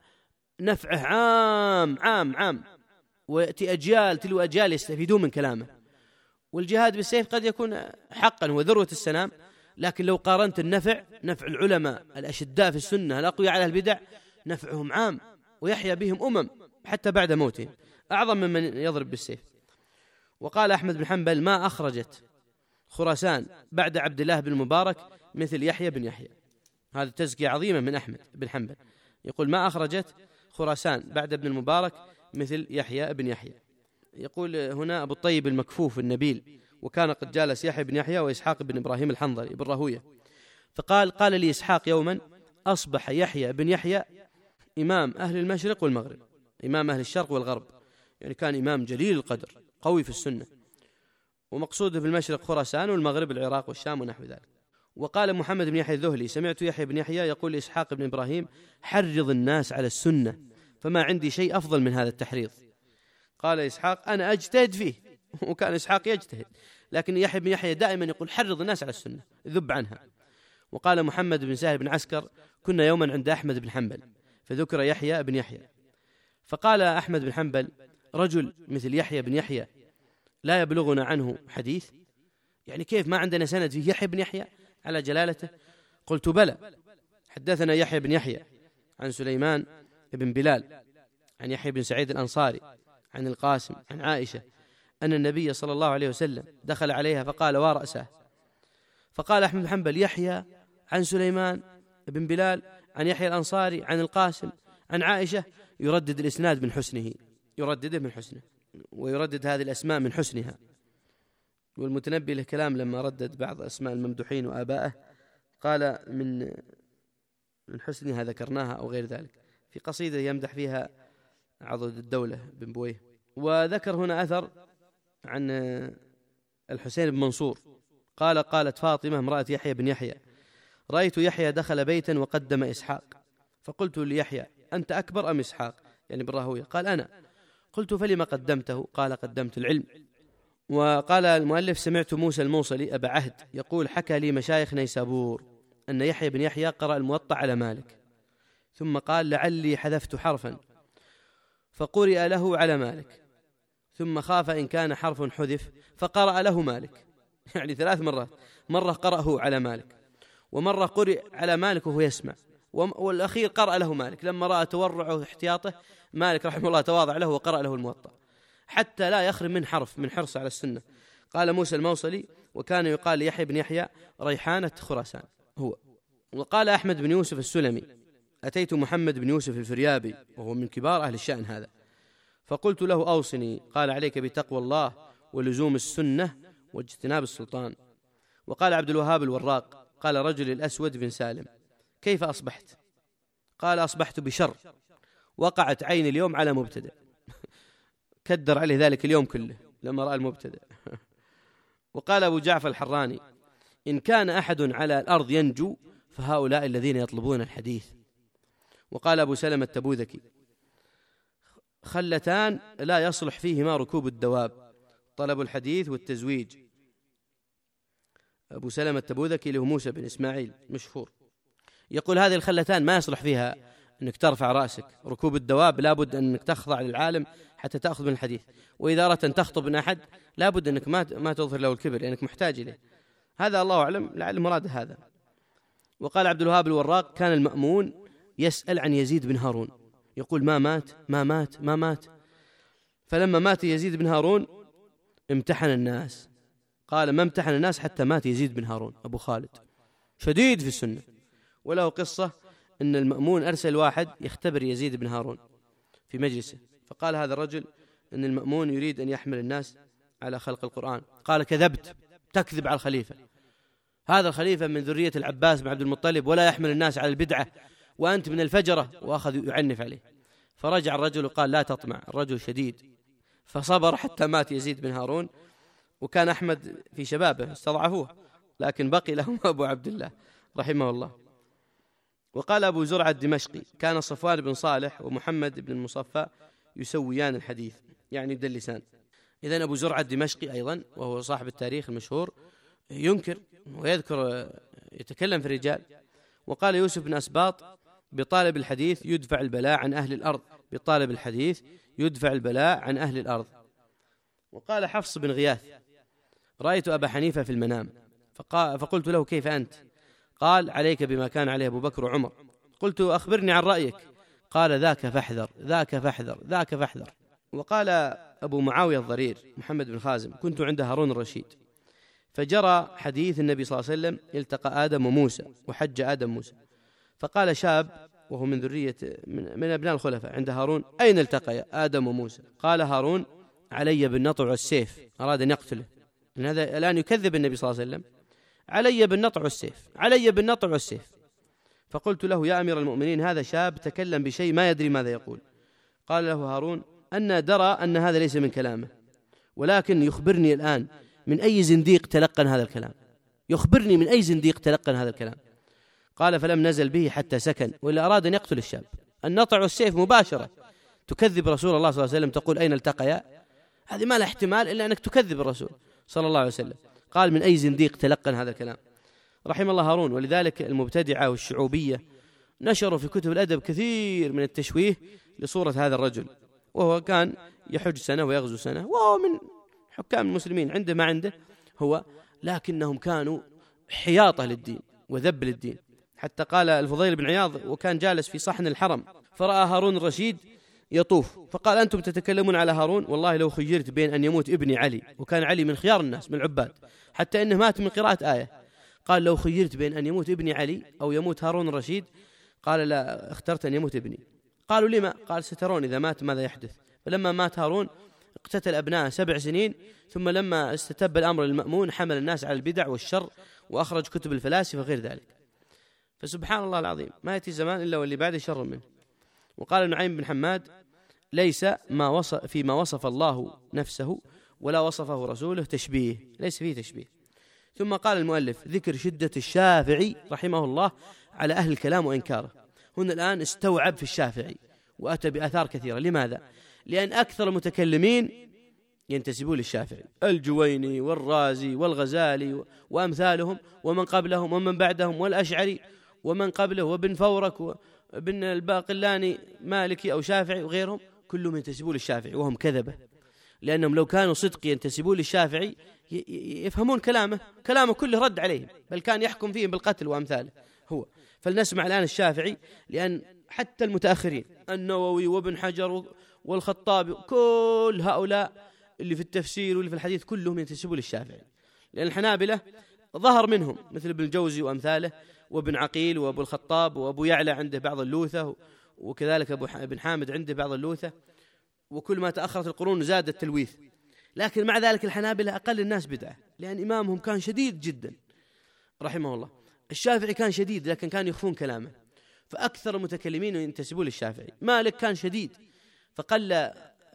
S1: نفعه عام عام عام، ويأتي أجيال تلو أجيال يستفيدون من كلامه. والجهاد بالسيف قد يكون حقا هو ذروة السنام، لكن لو قارنت النفع، نفع العلماء الأشداء في السنة الأقوياء على البدع نفعهم عام ويحيا بهم أمم حتى بعد موتهم، أعظم ممن يضرب بالسيف. وقال أحمد بن حنبل: ما أخرجت خراسان بعد عبد الله بن المبارك مثل يحيى بن يحيى. هذا تزكية عظيمة من أحمد بن حنبل، يقول ما أخرجت خراسان بعد ابن المبارك مثل يحيى بن يحيى. يقول هنا أبو الطيب المكفوف النبيل: وكان قد جالس يحيى بن يحيى وإسحاق بن إبراهيم الحنظلي بن راهوية، فقال: قال لي إسحاق يوما: أصبح يحيى بن يحيى إمام أهل المشرق والمغرب، إمام أهل الشرق والغرب، يعني كان إمام جليل القدر قوي في السنة، ومقصوده في المشرق خراسان والمغرب العراق والشام ونحو ذلك. وقال محمد بن يحيى الذهلي: سمعت يحيى بن يحيى يقول لإسحاق بن إبراهيم: حرض الناس على السنة، فما عندي شيء أفضل من هذا التحريض. قال إسحاق: أنا أجتهد فيه، وكان إسحاق يجتهد، لكن يحيى بن يحيى دائما يقول حرض الناس على السنة، ذب عنها. وقال محمد بن سهل بن عسكر: كنا يوما عند أحمد بن حنبل فذكر يحيى بن يحيى، فقال أحمد بن حنبل: رجل مثل يحيى بن يحيى لا يبلغنا عنه حديث، يعني كيف ما عندنا سند فيه يحيى بن يحيى على جلالته؟ قلت: بلى، حدثنا يحيى بن يحيى عن سليمان بن بلال عن يحيى بن سعيد الأنصاري عن القاسم عن عائشة أن النبي صلى الله عليه وسلم دخل عليها فقال: ورأسه. فقال أحمد بن حنبل: يحيى عن سليمان بن بلال عن يحيى الأنصاري عن القاسم عن عائشة، يردد الإسناد من حسنه، يردده من حسنه، ويردد هذه الأسماء من حسنها. والمتنبي له كلام لما ردد بعض أسماء الممدوحين وآبائه، قال من من حسنها ذكرناها أو غير ذلك، في قصيدة يمدح فيها عضد الدولة بن بويه. وذكر هنا أثر عن الحسين بن منصور قال: قالت فاطمة امرأة يحيى بن يحيى: رأيت يحيى دخل بيتا وقدم إسحاق، فقلت ليحيى: أنت أكبر أم إسحاق؟ يعني بالراهوية. قال: أنا. قلت: فلما قدمته؟ قال: قدمت العلم. وقال المؤلف: سمعت موسى الموصلي أبا عهد يقول: حكى لي مشايخ نيسابور أن يحيى بن يحيى قرأ الموطأ على مالك، ثم قال: لعلي حذفت حرفا فقرئ له على مالك، ثم خاف إن كان حرف حذف فقرأ له مالك، يعني ثلاث مرات، مرة قرأه على مالك، ومرة قرئ على مالك وهو يسمع، والأخير قرأ له مالك. لما رأى تورعه واحتياطه مالك رحمه الله تواضع له وقرأ له الموطأ حتى لا يخرم من حرف من حرص على السنة. قال موسى الموصلي: وكان يقال ليحيى بن يحيى ريحانة خراسان هو. وقال أحمد بن يوسف السلمي: أتيت محمد بن يوسف الفريابي وهو من كبار أهل الشأن هذا، فقلت له: أوصني. قال: عليك بتقوى الله ولزوم السنة واجتناب السلطان. وقال عبد الوهاب الوراق: قال رجل الأسود بن سالم: كيف أصبحت؟ قال: أصبحت بشر، وقعت عين اليوم على مبتدأ. كدر عليه ذلك اليوم كله لما رأى المبتدأ. وقال أبو جعفر الحراني: إن كان أحد على الأرض ينجو فهؤلاء الذين يطلبون الحديث. وقال أبو سلمة التبوذكي: خلتان لا يصلح فيهما ركوب الدواب: طلب الحديث والتزويج. أبو سلمة التبوذكي له موسى بن إسماعيل مشهور، يقول هذه الخلتان ما يصلح فيها أنك ترفع رأسك. ركوب الدواب لابد أنك تخضع للعالم حتى تأخذ من الحديث، وإذا أردت أن تخطب من أحد لابد أنك ما ما تظهر له الكبر لأنك محتاج إليه. هذا الله أعلم لعل مراد هذا. وقال عبد الوهاب الوراق: كان المأمون يسأل عن يزيد بن هارون، يقول ما مات ما مات ما مات. فلما مات يزيد بن هارون امتحن الناس، قال ما امتحن الناس حتى مات يزيد بن هارون أبو خالد، شديد في السنة. وله قصة أن المأمون أرسل واحد يختبر يزيد بن هارون في مجلسه، فقال هذا الرجل أن المأمون يريد أن يحمل الناس على خلق القرآن. قال: كذبت، تكذب على الخليفة، هذا الخليفة من ذرية العباس بن عبد المطلب ولا يحمل الناس على البدعة، وأنت من الفجرة. وأخذ يعنف عليه. فرجع الرجل وقال: لا تطمع، الرجل شديد. فصبر حتى مات يزيد بن هارون. وكان أحمد في شبابه استضعفوه، لكن بقي لهم أبو عبد الله رحمه الله. وقال أبو زرعة الدمشقي: كان صفوان بن صالح ومحمد بن المصفى يسويان الحديث، يعني يدلسان. إذن أبو زرعة الدمشقي أيضا وهو صاحب التاريخ المشهور ينكر ويذكر يتكلم في الرجال. وقال يوسف بن أسباط: بطالب الحديث يدفع البلاء عن أهل الأرض، بطالب الحديث يدفع البلاء عن أهل الأرض. وقال حفص بن غياث: رأيت أبا حنيفة في المنام فقلت له: كيف أنت؟ قال: عليك بما كان عليه أبو بكر وعمر. قلت: أخبرني عن رأيك. قال: ذاك فاحذر ذاك فاحذر ذاك فاحذر. وقال أبو معاوية الضرير محمد بن خازم: كنت عند هارون الرشيد فجرى حديث النبي صلى الله عليه وسلم: التقى آدم وموسى وحج آدم موسى. فقال شاب وهو من ذرية من, من أبناء الخلفاء عند هارون: أين التقى آدم وموسى؟ قال هارون: علي بالنطع والسيف. أراد أن يقتله، لأن هذا الآن يكذب النبي صلى الله عليه وسلم. علي بالنطع والسيف، علي بالنطع والسيف. فقلت له: يا أمير المؤمنين، هذا شاب تكلم بشيء ما يدري ماذا يقول. قال له هارون: أن درى أن هذا ليس من كلامه، ولكن يخبرني الآن من أي زنديق تلقن هذا الكلام، يخبرني من أي زنديق تلقن هذا الكلام. قال: فلم نزل به حتى سكن، وإلا أراد أن يقتل الشاب. النطع والسيف مباشرة، تكذب رسول الله صلى الله عليه وسلم، تقول أين التقيا؟ هذه ما لا احتمال إلا أنك تكذب الرسول صلى الله عليه وسلم. قال: من أي زنديق تلقن هذا الكلام؟ رحم الله هارون. ولذلك المبتدعة والشعوبية نشروا في كتب الأدب كثير من التشويه لصورة هذا الرجل، وهو كان يحج سنة ويغزو سنة، وهو من حكام المسلمين، عنده ما عنده هو، لكنهم كانوا حياطة للدين وذب للدين. حتى قال الفضيل بن عياض وكان جالس في صحن الحرم فرأى هارون الرشيد يطوف، فقال: أنتم تتكلمون على هارون؟ والله لو خيرت بين أن يموت ابني علي، وكان علي من خيار الناس من العباد حتى إنه مات من قراءة آية، قال: لو خيرت بين أن يموت ابني علي أو يموت هارون الرشيد، قال: لا، اخترت أن يموت ابني. قالوا: لما؟ قال: سترون إذا مات ماذا يحدث. فلما مات هارون اقتتل أبناءه سبع سنين، ثم لما استتب الأمر للمأمون حمل الناس على البدع والشر وأخرج كتب الفلاسفة وغير ذلك. فسبحان الله العظيم، ما يأتي زمان إلا واللي بعده شر منه. وقال نعيم بن حماد: ليس ما وصف فيما وصف الله نفسه ولا وصفه رسوله تشبيه، ليس فيه تشبيه. ثم قال المؤلف: ذكر شدة الشافعي رحمه الله على أهل الكلام وإنكاره. هنا الآن استوعب في الشافعي وأتى بآثار كثيرة. لماذا؟ لأن أكثر المتكلمين ينتسبون للشافعي، الجويني والرازي والغزالي وأمثالهم ومن قبلهم ومن بعدهم والأشعري ومن قبله وابن فورك وابن الباقلاني مالكي أو شافعي وغيرهم، كلهم ينتسبون للشافعي وهم كذبة، لأنهم لو كانوا صدق ينتسبون للشافعي يفهمون كلامه، كلامه كله رد عليهم، بل كان يحكم فيهم بالقتل وأمثاله هو. فلنسمع الآن الشافعي، لأن حتى المتأخرين النووي وابن حجر والخطابي كل هؤلاء اللي في التفسير واللي في الحديث كلهم ينتسبون للشافعي، لأن الحنابلة ظهر منهم مثل ابن الجوزي وأمثاله وابن عقيل وابو الخطاب وابو يعلى عنده بعض اللوثة، وكذلك ابو ابن حامد عنده بعض اللوثة، وكل ما تأخرت القرون زاد التلويث. لكن مع ذلك الحنابلة أقل الناس بدعة، لأن إمامهم كان شديد جدا رحمه الله. الشافعي كان شديد لكن كان يخفون كلامه، فأكثر المتكلمين ينتسبون للشافعي. مالك كان شديد فقل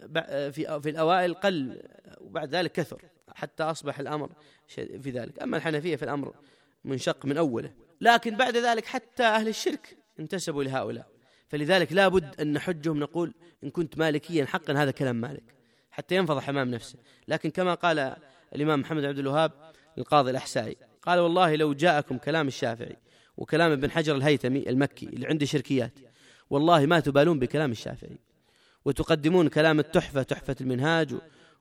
S1: في في الأوائل قل، وبعد ذلك كثر حتى أصبح الأمر في ذلك. أما الحنفية في الأمر منشق من أوله، لكن بعد ذلك حتى أهل الشرك انتسبوا لهؤلاء، فلذلك لا بد أن نحجهم نقول إن كنت مالكيا حقا هذا كلام مالك حتى ينفضح أمام نفسه. لكن كما قال الإمام محمد بن عبد الوهاب القاضي الأحسائي قال والله لو جاءكم كلام الشافعي وكلام ابن حجر الهيثمي المكي اللي عنده شركيات والله ما تبالون بكلام الشافعي، وتقدمون كلام التحفة تحفة المنهاج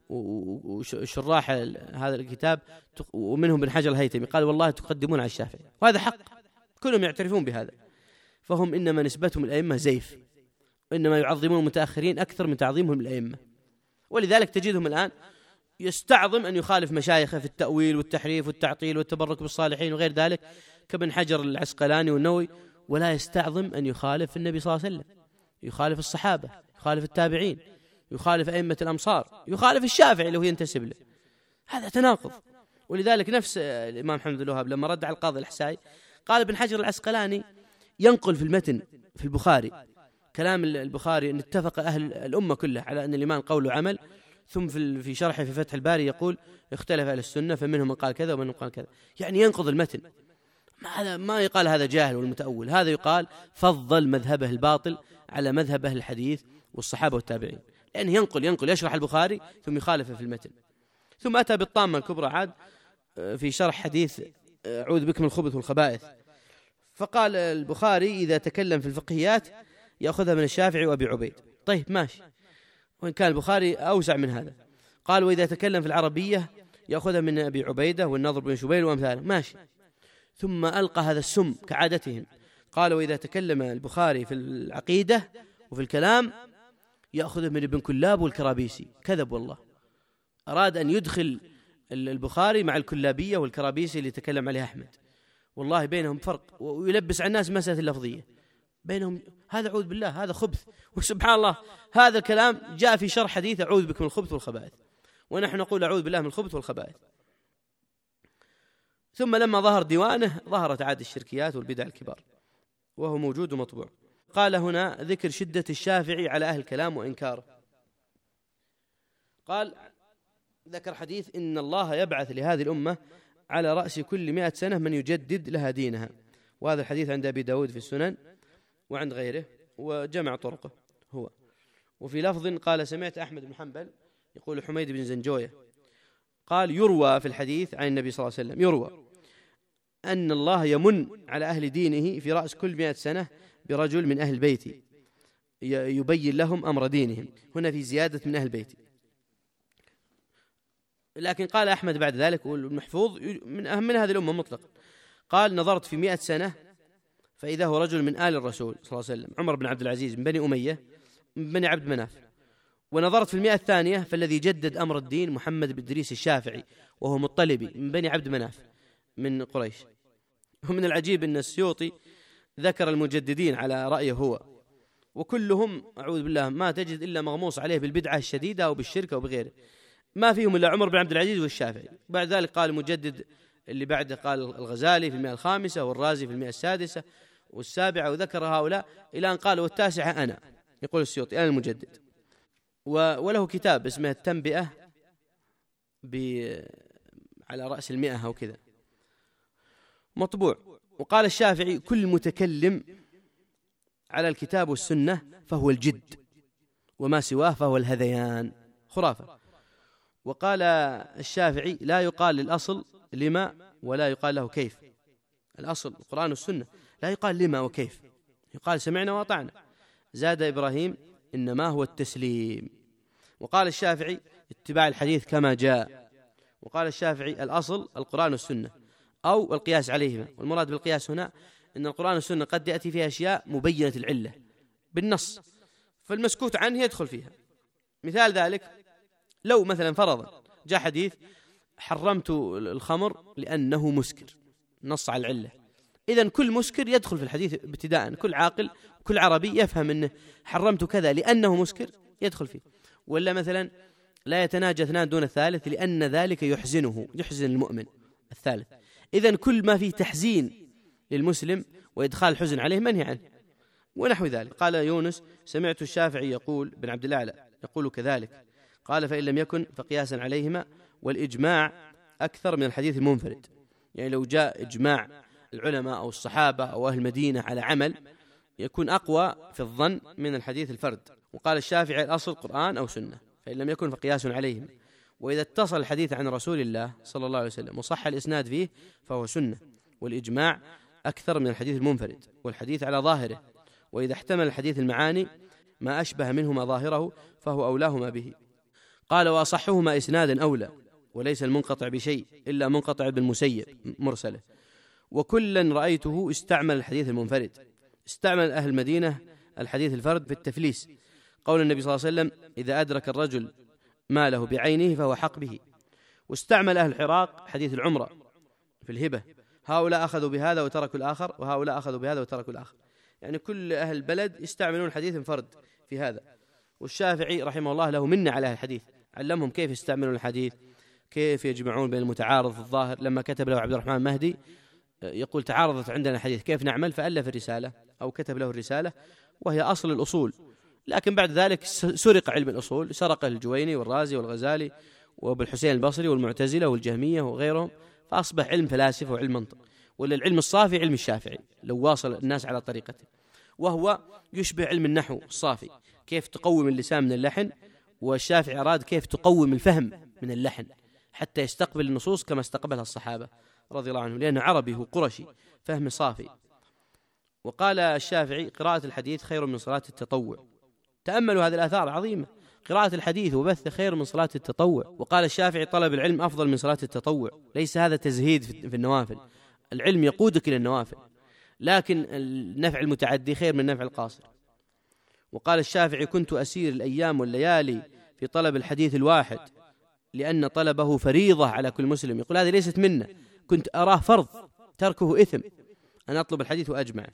S1: وشراح هذا الكتاب ومنهم ابن حجر الهيثمي قال والله تقدمون على الشافعي، وهذا حق كلهم يعترفون بهذا. فهم إنما نسبتهم الأئمة زيف، وإنما يعظمون المتأخرين أكثر من تعظيمهم الأئمة، ولذلك تجدهم الآن يستعظم أن يخالف مشايخه في التأويل والتحريف والتعطيل والتبرك بالصالحين وغير ذلك كابن حجر العسقلاني والنووي، ولا يستعظم أن يخالف النبي صلى الله عليه وسلم، يخالف الصحابة، يخالف التابعين، يخالف أئمة الأمصار، يخالف الشافعي اللي هو ينتسب له. هذا تناقض. ولذلك نفس الإمام محمد بن الوهاب لما رد على القاضي الأحسائي قال ابن حجر العسقلاني ينقل في المتن في البخاري كلام البخاري أن اتفق أهل الأمة كلها على أن الإيمان قول وعمل، ثم في في شرحه في فتح الباري يقول اختلف أهل السنة فمنهم من قال كذا ومنهم قال كذا، يعني ينقض المتن. هذا ما يقال هذا جاهل والمتأول، هذا يقال فضل مذهبه الباطل على مذهب أهل الحديث والصحابة والتابعين، لأنه ينقل ينقل يشرح البخاري ثم يخالفه في المتن. ثم أتى بالطامة الكبرى عاد في شرح حديث أعوذ بك من الخبث والخبائث، فقال البخاري إذا تكلم في الفقهيات يأخذها من الشافعي وأبي عبيد. طيب ماشي، وإن كان البخاري أوسع من هذا. قال وإذا تكلم في العربية يأخذها من أبي عبيدة والنضر بن شبيل وأمثاله، ماشي. ثم ألقى هذا السم كعادتهم، قال وإذا تكلم البخاري في العقيدة وفي الكلام يأخذه من ابن كلاب والكرابيسي. كذب والله، أراد أن يدخل البخاري مع الكلابية والكرابيسي اللي تكلم عليه أحمد، والله بينهم فرق، ويلبس على الناس مسألة اللفظية بينهم. هذا أعوذ بالله هذا خبث، وسبحان الله هذا الكلام جاء في شرح حديث أعوذ بك من الخبث والخبائث، ونحن نقول أعوذ بالله من الخبث والخبائث. ثم لما ظهر ديوانه ظهرت عاد الشركيات والبدع الكبار، وهو موجود ومطبوع. قال هنا ذكر شدة الشافعي على أهل الكلام وإنكاره. قال ذكر حديث إن الله يبعث لهذه الأمة على رأس كل مئة سنة من يجدد لها دينها، وهذا الحديث عند أبي داود في السنن وعند غيره وجمع طرقه هو. وفي لفظ قال سمعت أحمد بن حنبل يقول حميد بن زنجوية قال يروى في الحديث عن النبي صلى الله عليه وسلم يروى أن الله يمن على أهل دينه في رأس كل مئة سنة برجل من أهل بيتي يبين لهم أمر دينهم، هنا في زيادة من أهل بيتي. لكن قال أحمد بعد ذلك والمحفوظ من أهم من هذه الأمة مطلقا، قال نظرت في مئة سنة فإذا هو رجل من آل الرسول صلى الله عليه وسلم عمر بن عبد العزيز من بني أمية من بني عبد مناف. ونظرت في المئة الثانية فالذي جدد أمر الدين محمد بن إدريس الشافعي وهو مطلبي من بني عبد مناف من قريش. ومن العجيب أن السيوطي ذكر المجددين على رأيه هو، وكلهم أعوذ بالله ما تجد إلا مغموس عليه بالبدعة الشديدة أو بالشرك أو بغيره، ما فيهم إلا عمر بن عبد العزيز والشافعي. بعد ذلك قال المجدد اللي بعده قال الغزالي في المئة الخامسة والرازي في المئة السادسة والسابعة، وذكر هؤلاء إلى أن قال والتاسعة أنا، يقول السيوطي أنا المجدد. وله كتاب اسمه التنبئة على رأس المئة أو كذا مطبوع. وقال الشافعي كل متكلم على الكتاب والسنة فهو الجد، وما سواه فهو الهذيان خرافة. وقال الشافعي لا يقال للأصل لما ولا يقال له كيف، الأصل القرآن والسنة لا يقال لما وكيف، يقال سمعنا وأطعنا. زاد إبراهيم إنما هو التسليم. وقال الشافعي اتباع الحديث كما جاء. وقال الشافعي الأصل القرآن والسنة أو القياس عليهما، والمراد بالقياس هنا أن القرآن والسنة قد يأتي فيها أشياء مبينة العلة بالنص فالمسكوت عنه يدخل فيها. مثال ذلك لو مثلا فرضا جاء حديث حرمت الخمر لأنه مسكر، نص على العلة، إذن كل مسكر يدخل في الحديث ابتداء، كل عاقل كل عربي يفهم أنه حرمت كذا لأنه مسكر يدخل فيه. ولا مثلا لا يتناجى اثنان دون الثالث لأن ذلك يحزنه، يحزن المؤمن الثالث، إذن كل ما فيه تحزين للمسلم وإدخال الحزن عليه منهي عنه ونحو ذلك. قال يونس سمعت الشافعي يقول بن عبد الأعلى يقول كذلك، قال فإن لم يكن فقياسا عليهما، والإجماع أكثر من الحديث المنفرد. يعني لو جاء إجماع العلماء أو الصحابة أو أهل المدينة على عمل يكون أقوى في الظن من الحديث الفرد. وقال الشافعي الأصل قرآن أو سنة، فإن لم يكن فقياس عليهم. وإذا اتصل الحديث عن رسول الله صلى الله عليه وسلم وصح الإسناد فيه فهو سنة، والإجماع أكثر من الحديث المنفرد والحديث على ظاهره. وإذا احتمل الحديث المعاني ما أشبه منهما ظاهره فهو أولاهما به. قال وأصحهما إسنادا أولى، وليس المنقطع بشيء إلا منقطع بالمسيب مرسله. وكلا رأيته استعمل الحديث المنفرد. استعمل أهل المدينة الحديث الفرد في التفليس، قول النبي صلى الله عليه وسلم إذا أدرك الرجل ماله بعينه فهو حق به. واستعمل أهل العراق حديث العمرة في الهبة، هؤلاء أخذوا بهذا وتركوا الآخر، وهؤلاء أخذوا بهذا وتركوا الآخر. يعني كل أهل البلد يستعملون الحديث فرد في هذا. والشافعي رحمه الله له منة على الحديث، علمهم كيف يستعملون الحديث، كيف يجمعون بين المتعارض في الظاهر. لما كتب له عبد الرحمن المهدي يقول تعارضت عندنا الحديث كيف نعمل، فألف الرسالة أو كتب له الرسالة وهي أصل الأصول. لكن بعد ذلك سرق علم الأصول، سرقه الجويني والرازي والغزالي وبالحسين البصري والمعتزلة والجهمية وغيرهم، فأصبح علم فلاسفة وعلم منطق. ولا العلم الصافي علم الشافعي لو واصل الناس على طريقته، وهو يشبه علم النحو الصافي، كيف تقوم اللسان من اللحن، والشافعي أراد كيف تقوم الفهم من اللحن حتى يستقبل النصوص كما استقبلها الصحابة رضي الله عنهم، لأنه عربي وقرشي فهم صافي. وقال الشافعي قراءة الحديث خير من صلاة التطوع. تأملوا هذه الآثار العظيمة، قراءة الحديث وبث خير من صلاة التطوع. وقال الشافعي طلب العلم أفضل من صلاة التطوع. ليس هذا تزهيد في النوافل، العلم يقودك إلى النوافل، لكن النفع المتعدي خير من النفع القاصر. وقال الشافعي كنت أسير الأيام والليالي في طلب الحديث الواحد لأن طلبه فريضة على كل مسلم. يقول هذه ليست منه، كنت أراه فرض تركه إثم، أنا أطلب الحديث وأجمع.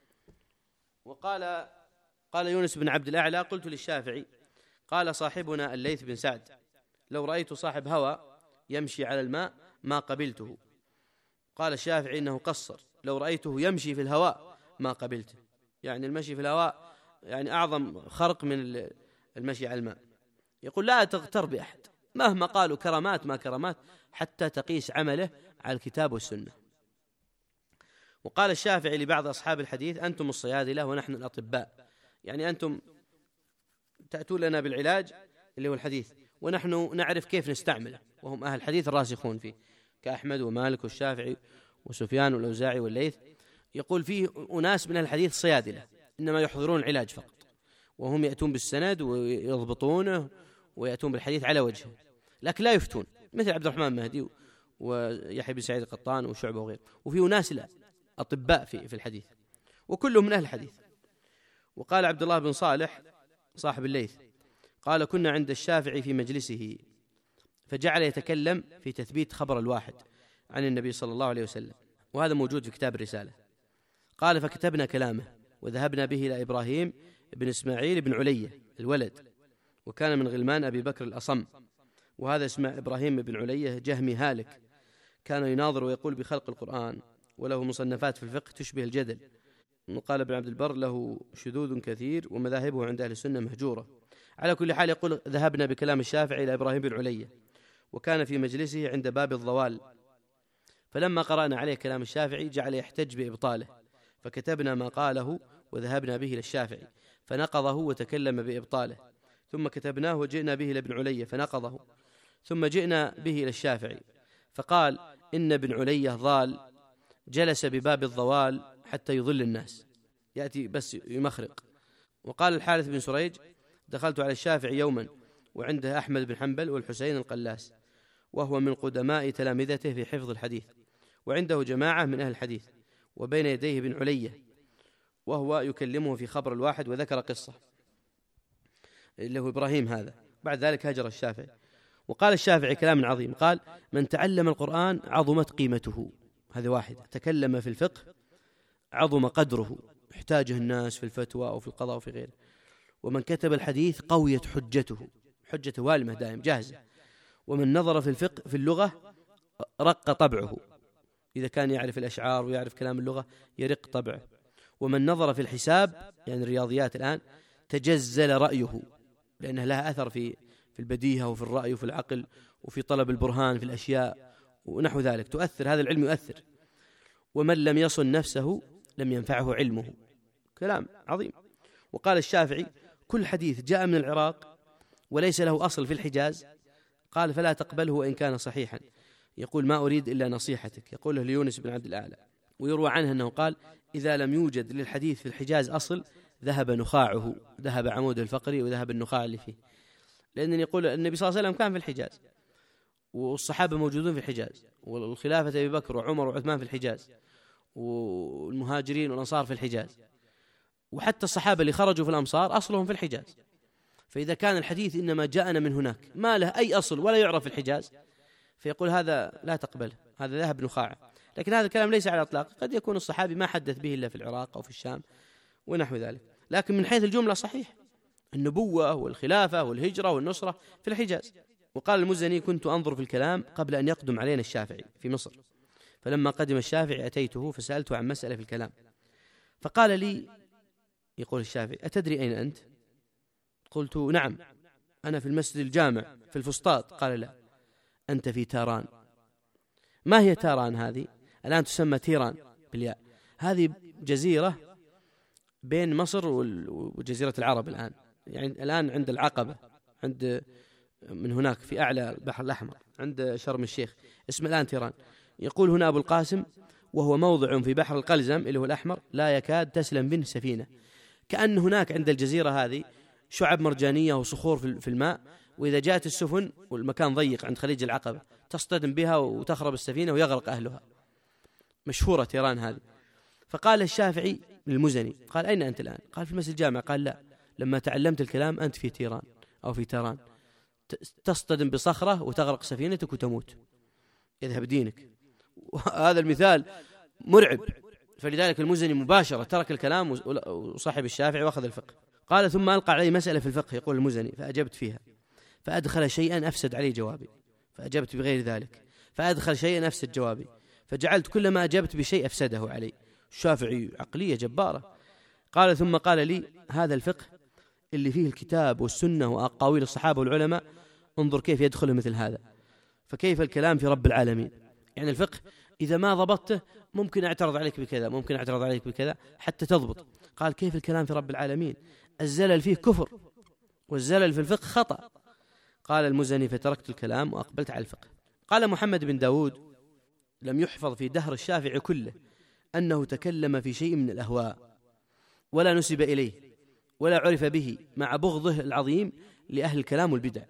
S1: وقال قال يونس بن عبد الأعلى قلت للشافعي قال صاحبنا الليث بن سعد لو رأيت صاحب هوى يمشي على الماء ما قبلته. قال الشافعي إنه قصر، لو رأيته يمشي في الهواء ما قبلته. يعني المشي في الهواء يعني أعظم خرق من المشي على الماء. يقول لا تغتر بأحد مهما قالوا كرامات ما كرامات حتى تقيس عمله على الكتاب والسنة. وقال الشافعي لبعض أصحاب الحديث أنتم الصيادلة ونحن الأطباء، يعني أنتم تأتون لنا بالعلاج اللي هو الحديث ونحن نعرف كيف نستعمله، وهم أهل الحديث الراسخون فيه كأحمد ومالك والشافعي وسفيان والأوزاعي والليث. يقول فيه أناس من الحديث صيادلة إنما يحضرون العلاج فقط، وهم يأتون بالسند ويضبطونه ويأتون بالحديث على وجهه، لكن لا يفتون، مثل عبد الرحمن المهدي ويحيى بن سعيد القطان وشعبة وغيره. وفي أناس لا أطباء في في الحديث وكلهم من أهل الحديث. وقال عبد الله بن صالح صاحب الليث قال كنا عند الشافعي في مجلسه فجعل يتكلم في تثبيت خبر الواحد عن النبي صلى الله عليه وسلم، وهذا موجود في كتاب الرسالة. قال فكتبنا كلامه وذهبنا به إلى إبراهيم بن إسماعيل بن علية الولد، وكان من غلمان أبي بكر الأصم، وهذا اسمه إبراهيم بن علية جهمي هالك، كان يناظر ويقول بخلق القرآن، وله مصنفات في الفقه تشبه الجدل. وقال ابن عبد البر له شذوذ كثير ومذاهبه عند أهل السنة مهجورة. على كل حال يقول ذهبنا بكلام الشافعي إلى إبراهيم بن علية، وكان في مجلسه عند باب الضوال، فلما قرأنا عليه كلام الشافعي جعل يحتج بإبطاله، فكتبنا ما قاله وذهبنا به إلى الشافعي فنقضه وتكلم بإبطاله، ثم كتبناه وجئنا به إلى ابن علية فنقضه، ثم جئنا به إلى الشافعي فقال إن ابن علية ضال جلس بباب الضوال حتى يضل الناس، يأتي بس يمخرق. وقال الحارث بن سريج دخلت على الشافعي يوما وعنده أحمد بن حنبل والحسين القلاس، وهو من قدماء تلامذته في حفظ الحديث، وعنده جماعة من أهل الحديث، وبين يديه بن علية وهو يكلمه في خبر الواحد، وذكر قصة اللي هو إبراهيم هذا. بعد ذلك هجر الشافعي. وقال الشافعي كلام عظيم، قال من تعلم القرآن عظمت قيمته، هذا واحد. تكلم في الفقه عظم قدره، يحتاجه الناس في الفتوى أو في القضاء وفي غيره. ومن كتب الحديث قويت حجته، حجته والمة دائم جاهزة. ومن نظر في الفقه في اللغة رق طبعه، إذا كان يعرف الأشعار ويعرف كلام اللغة يرق طبعه. ومن نظر في الحساب يعني الرياضيات الآن تجزل رأيه، لأنه لها أثر في في البديهة وفي الرأي وفي العقل وفي طلب البرهان في الأشياء ونحو ذلك، تؤثر، هذا العلم يؤثر. ومن لم يصن نفسه لم ينفعه علمه. كلام عظيم. وقال الشافعي كل حديث جاء من العراق وليس له أصل في الحجاز قال فلا تقبله وإن كان صحيحا. يقول ما أريد إلا نصيحتك، يقوله ليونس بن عبد الأعلى. ويروى عنه أنه قال إذا لم يوجد للحديث في الحجاز أصل ذهب نخاعه، ذهب عموده الفقري وذهب النخاع اللي فيه. لأن يقول النبي صلى الله عليه وسلم كان في الحجاز والصحابة موجودون في الحجاز، والخلافة أبي بكر وعمر وعثمان في الحجاز، والمهاجرين والأنصار في الحجاز، وحتى الصحابة اللي خرجوا في الأمصار أصلهم في الحجاز. فإذا كان الحديث إنما جاءنا من هناك ما له أي أصل ولا يعرف في الحجاز فيقول هذا لا تقبله، هذا ذهب نخاعه. لكن هذا الكلام ليس على الإطلاق، قد يكون الصحابي ما حدث به إلا في العراق أو في الشام ونحو ذلك، لكن من حيث الجملة صحيح، النبوة والخلافة والهجرة والنصرة في الحجاز. وقال المزني كنت أنظر في الكلام قبل أن يقدم علينا الشافعي في مصر، فلما قدم الشافعي أتيته فسألته عن مسألة في الكلام فقال لي، يقول الشافعي أتدري أين أنت؟ قلت نعم أنا في المسجد الجامع في الفسطاط. قال لا أنت في تاران. ما هي تاران هذه؟ الآن تسمى تيران بالياء. هذه جزيرة بين مصر وجزيرة العرب الآن، يعني الآن عند العقبة، عند من هناك في أعلى البحر الأحمر عند شرم الشيخ، اسمه الآن تيران. يقول هنا أبو القاسم وهو موضع في بحر القلزم اللي هو الأحمر لا يكاد تسلم منه سفينة، كأن هناك عند الجزيرة هذه شعب مرجانية وصخور في الماء، وإذا جاءت السفن والمكان ضيق عند خليج العقبة تصطدم بها وتخرب السفينة ويغرق أهلها. مشهورة تيران هذه. فقال الشافعي للمزني قال أين أنت الآن؟ قال في المسجد الجامع. قال لا لما تعلمت الكلام أنت في تيران أو في تيران، تصطدم بصخرة وتغرق سفينتك وتموت، يذهب دينك. وهذا المثال مرعب. فلذلك المزني مباشرة ترك الكلام وصاحب الشافعي وأخذ الفقه. قال ثم ألقى علي مسألة في الفقه يقول المزني فأجبت فيها فأدخل شيئا أفسد علي جوابي، فأجبت بغير ذلك فأدخل شيئا أفسد جوابي، فجعلت كلما أجبت بشيء أفسده علي. الشافعي عقلية جبارة. قال ثم قال لي هذا الفقه اللي فيه الكتاب والسنة وأقاويل الصحابة والعلماء انظر كيف يدخل مثل هذا، فكيف الكلام في رب العالمين. يعني الفقه إذا ما ضبطته ممكن أعترض عليك بكذا، ممكن أعترض عليك بكذا حتى تضبط. قال كيف الكلام في رب العالمين، الزلل فيه كفر والزلل في الفقه خطأ. قال المزني فتركت الكلام وأقبلت على الفقه. قال محمد بن داود لم يحفظ في دهر الشافعي كله أنه تكلم في شيء من الأهواء ولا نسب إليه ولا عرف به، مع بغضه العظيم لأهل الكلام والبدع.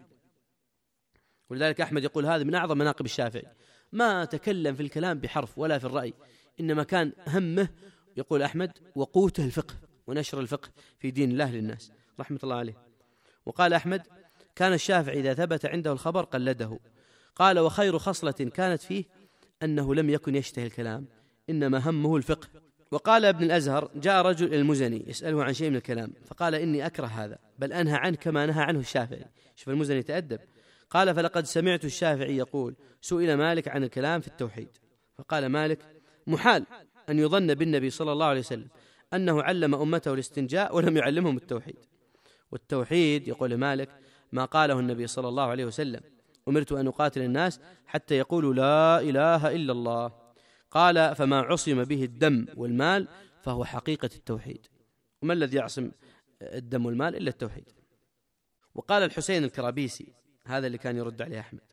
S1: ولذلك أحمد يقول هذا من أعظم مناقب الشافعي، ما تكلم في الكلام بحرف ولا في الرأي، إنما كان همه يقول أحمد وقوته الفقه ونشر الفقه في دين الله للناس رحمة الله عليه. وقال أحمد كان الشافعي إذا ثبت عنده الخبر قلده. قال وخير خصلة كانت فيه أنه لم يكن يشتهي الكلام إنما همه الفقه. وقال ابن الأزهر جاء رجل إلى المزني يسأله عن شيء من الكلام فقال إني أكره هذا بل أنهى عنه كما نهى عنه الشافعي. شوف المزني يتأدب. قال فلقد سمعت الشافعي يقول سئل مالك عن الكلام في التوحيد فقال مالك محال أن يظن بالنبي صلى الله عليه وسلم أنه علم أمته الاستنجاء ولم يعلمهم التوحيد. والتوحيد يقول مالك ما قاله النبي صلى الله عليه وسلم أمرت أن أقاتل الناس حتى يقولوا لا إله إلا الله. قال فما عصم به الدم والمال فهو حقيقة التوحيد، وما الذي يعصم الدم والمال إلا التوحيد. وقال الحسين الكرابيسي هذا اللي كان يرد عليه أحمد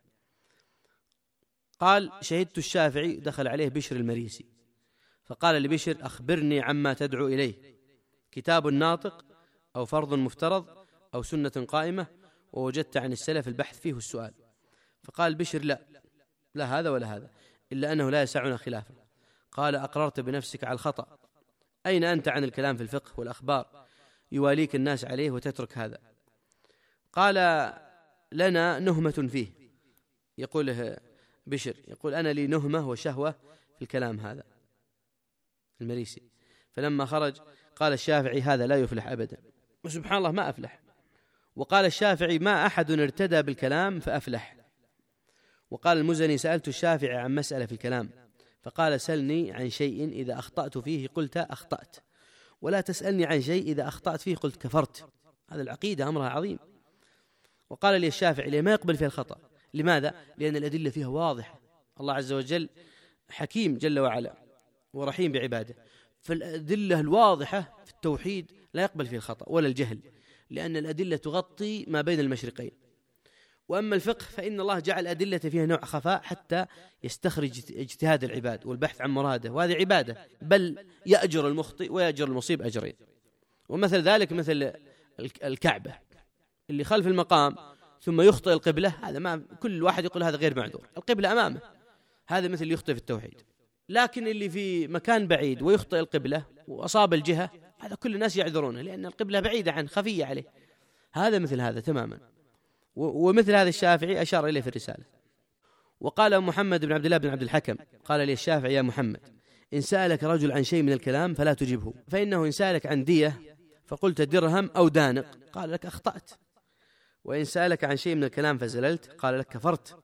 S1: قال شهدت الشافعي دخل عليه بشر المريسي فقال لبشر أخبرني عما تدعو إليه، كتاب ناطق أو فرض مفترض أو سنة قائمة ووجدت عن السلف البحث فيه السؤال. فقال بشر لا لا هذا ولا هذا إلا أنه لا يسعنا خلافه. قال أقررت بنفسك على الخطأ، أين أنت عن الكلام في الفقه والأخبار يواليك الناس عليه وتترك هذا؟ قال لنا نهمة فيه، يقوله بشر يقول أنا لي نهمة وشهوة في الكلام هذا المريسي. فلما خرج قال الشافعي هذا لا يفلح أبدا، وسبحان الله ما أفلح. وقال الشافعي ما أحد ارتدى بالكلام فأفلح. وقال المزني سألت الشافعي عن مسألة في الكلام فقال سلني عن شيء إذا أخطأت فيه قلت أخطأت، ولا تسألني عن شيء إذا أخطأت فيه قلت كفرت. هذا العقيدة أمرها عظيم. وقال لي الشافعي ليه ما يقبل فيها الخطأ؟ لماذا؟ لأن الأدلة فيها واضحة، الله عز وجل حكيم جل وعلا ورحيم بعباده. فالأدلة الواضحة في التوحيد لا يقبل فيه الخطأ ولا الجهل، لأن الأدلة تغطي ما بين المشرقين. وأما الفقه فإن الله جعل أدلة فيها نوع خفاء حتى يستخرج اجتهاد العباد والبحث عن مراده، وهذه عبادة، بل يأجر المخطئ ويأجر المصيب أجرين. ومثل ذلك مثل الكعبة، اللي خلف المقام ثم يخطئ القبلة، هذا ما كل واحد يقول هذا غير معذور، القبلة أمامه، هذا مثل يخطئ في التوحيد. لكن اللي في مكان بعيد ويخطئ القبلة وأصاب الجهة، هذا كل الناس يعذرونه لأن القبلة بعيدة عن خفية عليه، هذا مثل هذا تماما. ومثل هذا الشافعي أشار إليه في الرسالة. وقال محمد بن عبد الله بن عبد الحكم قال لي الشافعي: يا محمد، إن سألك رجل عن شيء من الكلام فلا تجبه، فإنه إن سألك عن دية فقلت درهم أو دانق قال لك أخطأت، وإن سألك عن شيء من الكلام فزللت قال لك كفرت.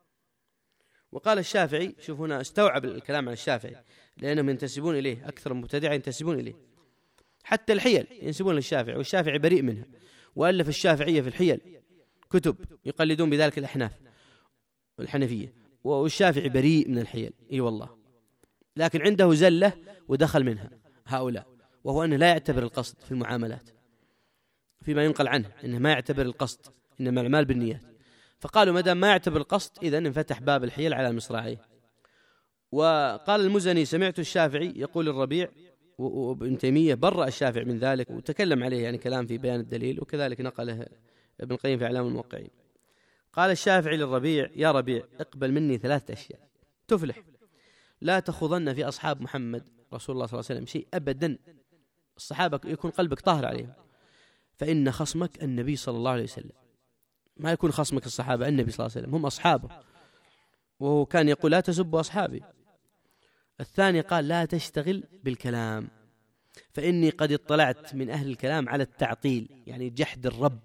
S1: وقال الشافعي، شوف هنا استوعب الكلام عن الشافعي لأنهم ينتسبون إليه، أكثر المبتدعين ينتسبون إليه، حتى الحيل ينسبون للشافعي والشافعي بريء منها، وألف الشافعية في الحيل كتب يقلدون بذلك الأحناف والحنفية، والشافعي بريء من الحيل، إي والله، لكن عنده زلة ودخل منها هؤلاء، وهو أنه لا يعتبر القصد في المعاملات، فيما ينقل عنه أنه ما يعتبر القصد، إنما الأعمال بالنيات. فقالوا ما دام ما يعتبر القصد إذن انفتح باب الحيل على مصراعيه. وقال المزني: سمعت الشافعي يقول الربيع، وابن تيمية برأ الشافعي من ذلك وتكلم عليه يعني كلام في بيان الدليل، وكذلك نقله ابن القيم في إعلام الموقعين. قال الشافعي للربيع: يا ربيع، اقبل مني ثلاثة أشياء تفلح، لا تخوضن في أصحاب محمد رسول الله صلى الله عليه وسلم شيء أبدا، الصحابة يكون قلبك طاهر عليهم، فإن خصمك النبي صلى الله عليه وسلم، ما يكون خصمك الصحابة، النبي صلى الله عليه وسلم هم أصحابه، وهو كان يقول لا تسبوا أصحابي. الثاني قال: لا تشتغل بالكلام، فإني قد اطلعت من أهل الكلام على التعطيل، يعني جحد الرب،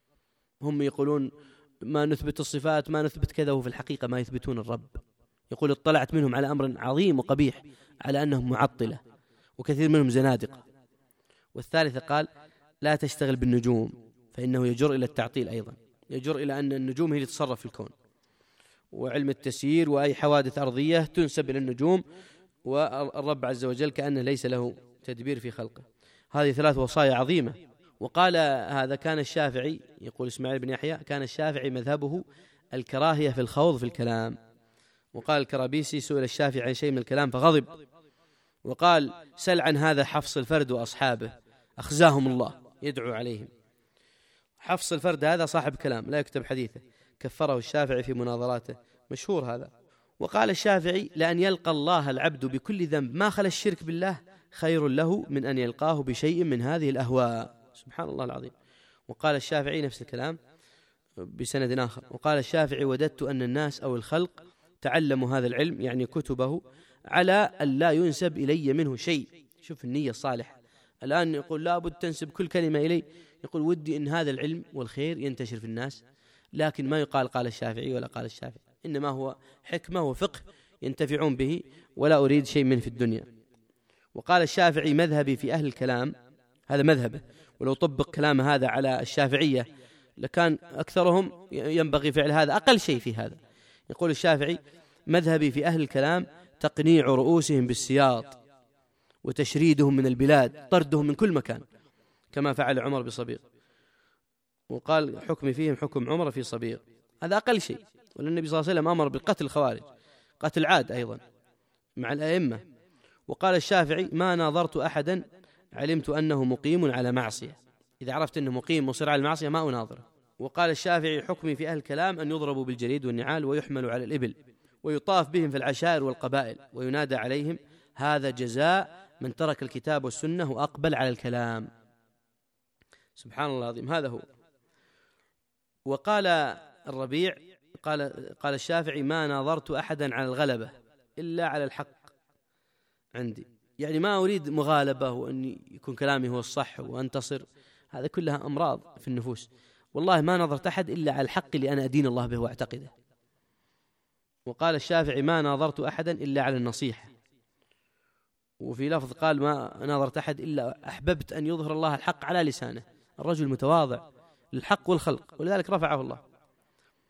S1: هم يقولون ما نثبت الصفات ما نثبت كذا، وفي الحقيقة ما يثبتون الرب. يقول اطلعت منهم على أمر عظيم وقبيح، على أنهم معطلة وكثير منهم زنادقة. والثالثة قال: لا تشتغل بالنجوم، فإنه يجر إلى التعطيل أيضا، يجر إلى أن النجوم هي اللي تتصرف في الكون، وعلم التسيير وأي حوادث أرضية تنسب إلى النجوم، والرب عز وجل كأنه ليس له تدبير في خلقه. هذه ثلاث وصايا عظيمة. وقال هذا كان الشافعي، يقول إسماعيل بن يحيى، كان الشافعي مذهبه الكراهية في الخوض في الكلام. وقال الكرابيسي: سئل الشافعي عن شيء من الكلام فغضب، وقال: سل عن هذا حفص الفرد وأصحابه أخزاهم الله، يدعو عليهم. حفص الفرد هذا صاحب كلام لا يكتب حديثه، كفره الشافعي في مناظراته، مشهور هذا. وقال الشافعي: لأن يلقى الله العبد بكل ذنب ما خلا الشرك بالله خير له من أن يلقاه بشيء من هذه الأهواء. سبحان الله العظيم. وقال الشافعي نفس الكلام بسند آخر. وقال الشافعي: وددت أن الناس أو الخلق تعلموا هذا العلم، يعني كتبه، على أن لا ينسب إلي منه شيء. شوف النية الصالحة. الآن يقول لا بد تنسب كل كلمة إلي، يقول ودي أن هذا العلم والخير ينتشر في الناس، لكن ما يقال قال الشافعي ولا قال الشافعي، إنما هو حكمة وفقه ينتفعون به، ولا أريد شيء منه في الدنيا. وقال الشافعي: مذهبي في أهل الكلام، هذا مذهبه، ولو طبق كلام هذا على الشافعية لكان أكثرهم ينبغي فعل هذا أقل شيء في هذا. يقول الشافعي: مذهبي في أهل الكلام تقنيع رؤوسهم بالسياط، وتشريدهم من البلاد، طردهم من كل مكان، كما فعل عمر بصبيغ. وقال: حكمي فيهم حكم عمر في صبيغ، هذا أقل شيء. والنبي صلى الله عليه وسلم أمر بقتل الخوارج، قتل عاد أيضا مع الأئمة. وقال الشافعي: ما ناظرت أحدا علمت أنه مقيم على معصية، إذا عرفت أنه مقيم مصر على المعصية ما أناظره. وقال الشافعي: حكمي في أهل الكلام أن يضربوا بالجريد والنعال ويحملوا على الإبل ويطاف بهم في العشائر والقبائل وينادى عليهم: هذا جزاء من ترك الكتاب والسنة وأقبل على الكلام. سبحان الله العظيم، هذا هو. وقال الربيع قال قال الشافعي: ما ناظرت أحدا على الغلبة إلا على الحق عندي، يعني ما أريد مغالبة وأن يكون كلامي هو الصح وأنتصر، هذا كلها أمراض في النفوس. والله ما نظرت أحد إلا على الحق اللي أنا أدين الله به وأعتقده. وقال الشافعي: ما ناظرت أحدا إلا على النصيحة. وفي لفظ قال: ما ناظرت أحد إلا أحببت أن يظهر الله الحق على لسانه. الرجل متواضع للحق والخلق، ولذلك رفعه الله.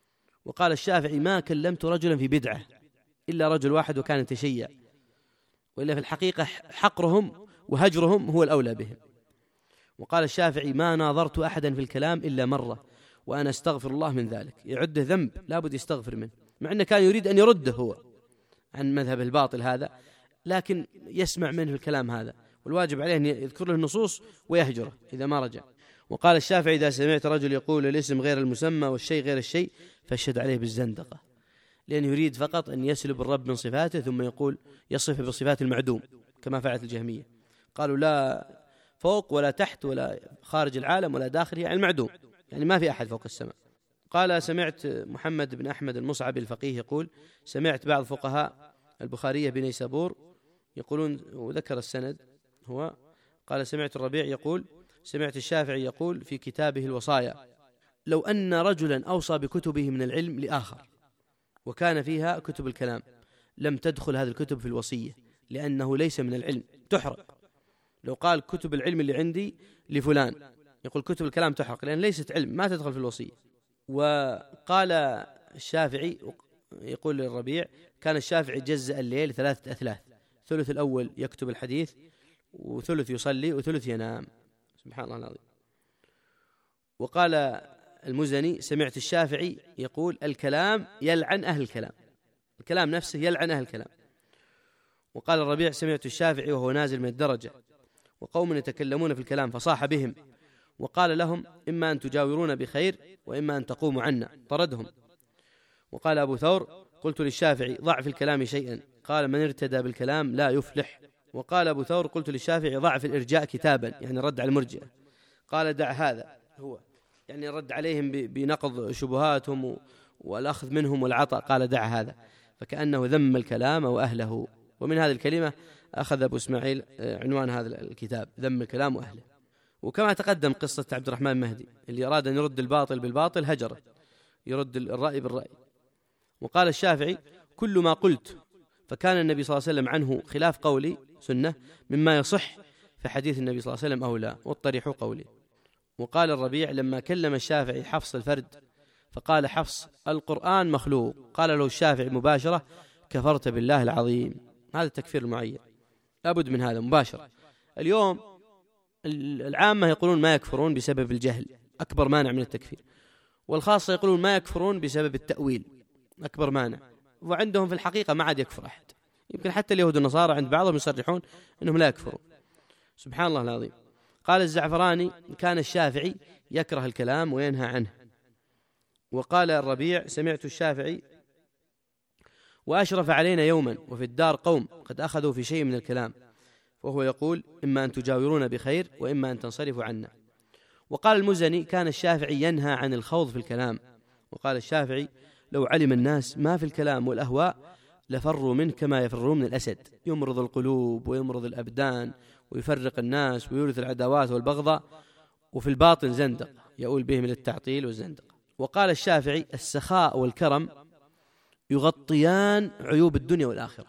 S1: وقال الشافعي: ما كلمت رجلا في بدعة إلا رجل واحد وكان تشيع. وإلا في الحقيقة حقرهم وهجرهم هو الأولى بهم. وقال الشافعي: ما ناظرت أحدا في الكلام إلا مرة وأنا استغفر الله من ذلك. يعده ذنب لابد يستغفر منه، مع أنه كان يريد أن يرده هو عن مذهب الباطل هذا، لكن يسمع منه الكلام هذا، والواجب عليه أن يذكر له النصوص ويهجره إذا ما رجع. وقال الشافعي: إذا سمعت رجل يقول الاسم غير المسمى والشيء غير الشيء فاشهد عليه بالزندقة، لأنه يريد فقط أن يسلب الرب من صفاته ثم يقول يصف بصفات المعدوم كما فعلت الجهمية. قالوا لا فوق ولا تحت ولا خارج العالم ولا داخل، يعني المعدوم، يعني ما في أحد فوق السماء. قال: سمعت محمد بن أحمد المصعب الفقيه يقول: سمعت بعض فقهاء البخارية بنيسابور يقولون، وذكر السند هو، قال: سمعت الربيع يقول: سمعت الشافعي يقول في كتابه الوصايا: لو أن رجلا أوصى بكتبه من العلم لآخر وكان فيها كتب الكلام لم تدخل هذه الكتب في الوصية، لأنه ليس من العلم، تحرق. لو قال كتب العلم اللي عندي لفلان، يقول كتب الكلام تحرق لأن ليست علم، ما تدخل في الوصية. وقال الشافعي، يقول للربيع: كان الشافعي جزأ الليل ثلاثة أثلاث، ثلث الأول يكتب الحديث، وثلث يصلي، وثلث ينام. سبحان الله العظيم. وقال المزني: سمعت الشافعي يقول: الكلام يلعن أهل الكلام، الكلام نفسه يلعن أهل الكلام. وقال الربيع: سمعت الشافعي وهو نازل من الدرجة وقوم يتكلمون في الكلام فصاح بهم وقال لهم: إما أن تجاورون بخير وإما أن تقوموا عنا، طردهم. وقال أبو ثور: قلت للشافعي: ضع في الكلام شيئا، قال: من ارتدى بالكلام لا يفلح. وقال أبو ثور: قلت للشافعي: ضع في الإرجاء كتابا، يعني رد على المرجئة، قال: دع هذا، هو يعني رد عليهم بنقض شبهاتهم والأخذ منهم والعطاء، قال: دع هذا، فكأنه ذم الكلام وأهله. ومن هذه الكلمة أخذ أبو إسماعيل عنوان هذا الكتاب: ذم الكلام وأهله. وكما تقدم قصة عبد الرحمن المهدي اللي أراد أن يرد الباطل بالباطل هجره، يرد الرأي بالرأي. وقال الشافعي: كل ما قلت فكان النبي صلى الله عليه وسلم عنه خلاف قولي سنة مما يصح فحديث النبي صلى الله عليه وسلم أولى، والطريح قولي. وقال الربيع: لما كلم الشافعي حفص الفرد فقال حفص: القرآن مخلوق، قال له الشافعي مباشرة: كفرت بالله العظيم. هذا التكفير المعين لابد من هذا مباشرة. اليوم العامة يقولون ما يكفرون بسبب الجهل، أكبر مانع من التكفير، والخاصة يقولون ما يكفرون بسبب التأويل، أكبر مانع. وعندهم في الحقيقة ما عاد يكفر أحد، يمكن حتى اليهود والنصارى عند بعضهم يصرحون أنهم لا يكفرون. سبحان الله العظيم. قال الزعفراني: كان الشافعي يكره الكلام وينهى عنه. وقال الربيع: سمعت الشافعي: وأشرف علينا يوما وفي الدار قوم قد أخذوا في شيء من الكلام، وهو يقول: إما أن تجاورون بخير وإما أن تنصرفوا عنا. وقال المزني: كان الشافعي ينهى عن الخوض في الكلام. وقال الشافعي: لو علم الناس ما في الكلام والأهواء لفروا منه كما يفرون من الأسد، يمرض القلوب ويمرض الأبدان ويفرق الناس ويورث العداوات والبغضاء، وفي الباطن زندق يؤول بهم إلى التعطيل والزندق. وقال الشافعي: السخاء والكرم يغطيان عيوب الدنيا والآخرة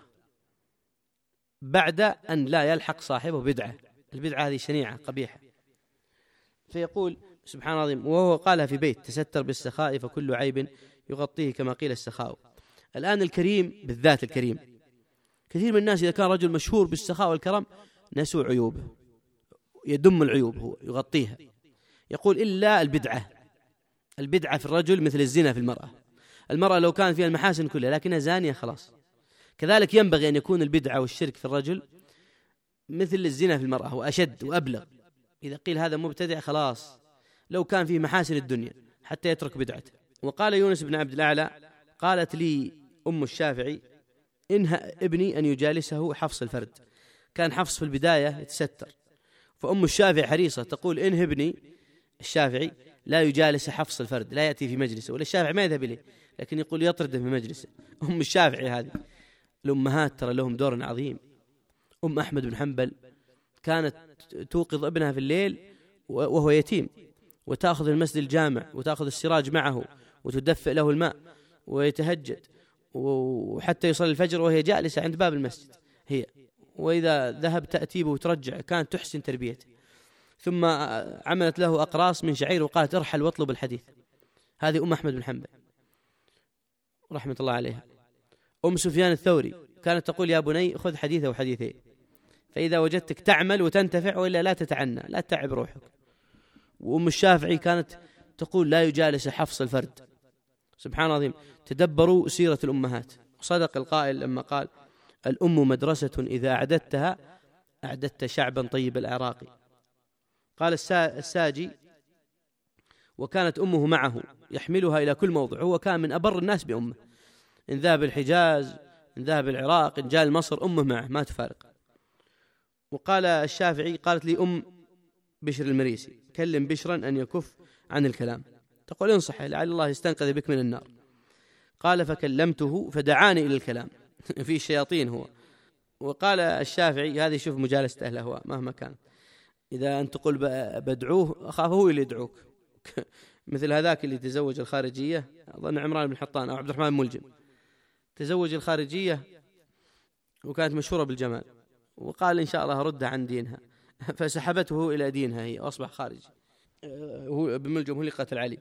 S1: بعد أن لا يلحق صاحبه بدعة، البدعة هذه شنيعة قبيحة. فيقول سبحان الله العظيم، وهو قالها في بيت: تستر بالسخاء فكل عيب يغطيه كما قيل السخاء. الآن الكريم بالذات، الكريم كثير من الناس إذا كان رجل مشهور بالسخاء والكرم نسوا عيوبه، يدم العيوب هو يغطيها. يقول: إلا البدعة، البدعة في الرجل مثل الزنا في المرأة. المرأة لو كانت فيها المحاسن كلها لكنها زانية خلاص، كذلك ينبغي أن يكون البدعة والشرك في الرجل مثل الزنا في المرأة وأشد وأبلغ. إذا قيل هذا مبتدع خلاص، لو كان فيه محاسن الدنيا حتى يترك بدعته. وقال يونس بن عبد الأعلى: قالت لي أم الشافعي: إنهى ابني أن يجالسه حفص الفرد. كان حفص في البداية يتستر، فأم الشافعي حريصة تقول: إنهى ابني الشافعي لا يجالس حفص الفرد، لا يأتي في مجلسه، ولا الشافعي ما يذهب إليه لكن يقول يطرده من مجلسه. أم الشافعي هذه. الأمهات ترى لهم دور عظيم. أم أحمد بن حنبل كانت توقظ ابنها في الليل وهو يتيم، وتأخذ المسجد الجامع وتأخذ السراج معه وتدفئ له الماء ويتهجد، وحتى يصلي الفجر وهي جالسة عند باب المسجد هي، وإذا ذهب تأتي به وترجع. كانت تحسن تربيته. ثم عملت له أقراص من شعير وقالت: ارحل واطلب الحديث. هذه أم أحمد بن حنبل رحمة الله عليها. أم سفيان الثوري كانت وكانت تقول يا بني خذ حديثه وحديثين، فإذا وجدتك تعمل وتنتفع وإلا لا تتعنى، لا تتعب روحك. وأم الشافعي كانت تقول لا يجالس حفص الفرد. سبحان الله العظيم، تدبروا سيرة الأمهات. وصدق القائل لما قال الأم مدرسة إذا أعددتها أعددت شعبا طيب العراق. قال الساجي وكانت أمه معه يحملها إلى كل موضع، هو كان من أبر الناس بأمه، إن ذهب الحجاز، إن ذهب العراق، إن جاء مصر أمه معه ما تفارق. وقال الشافعي قالت لي أم بشر المريسي كلم بشرا أن يكف عن الكلام، تقول انصحه لعل الله يستنقذ بك من النار. قال فكلمته فدعاني إلى الكلام في الشياطين هو. وقال الشافعي هذه شوف مجالسة أهل الأهواء مهما كان، إذا أنت تقول بدعوه أخاف هو اللي يدعوك مثل هذاك اللي تزوج الخارجية، أظن عمران بن حطان أو عبد الرحمن ملجم، تزوج الخارجية وكانت مشهورة بالجمال، وقال إن شاء الله أردها عن دينها، فسحبته إلى دينها هي وأصبح خارجي. هو بملجم هو اللي قتل علي.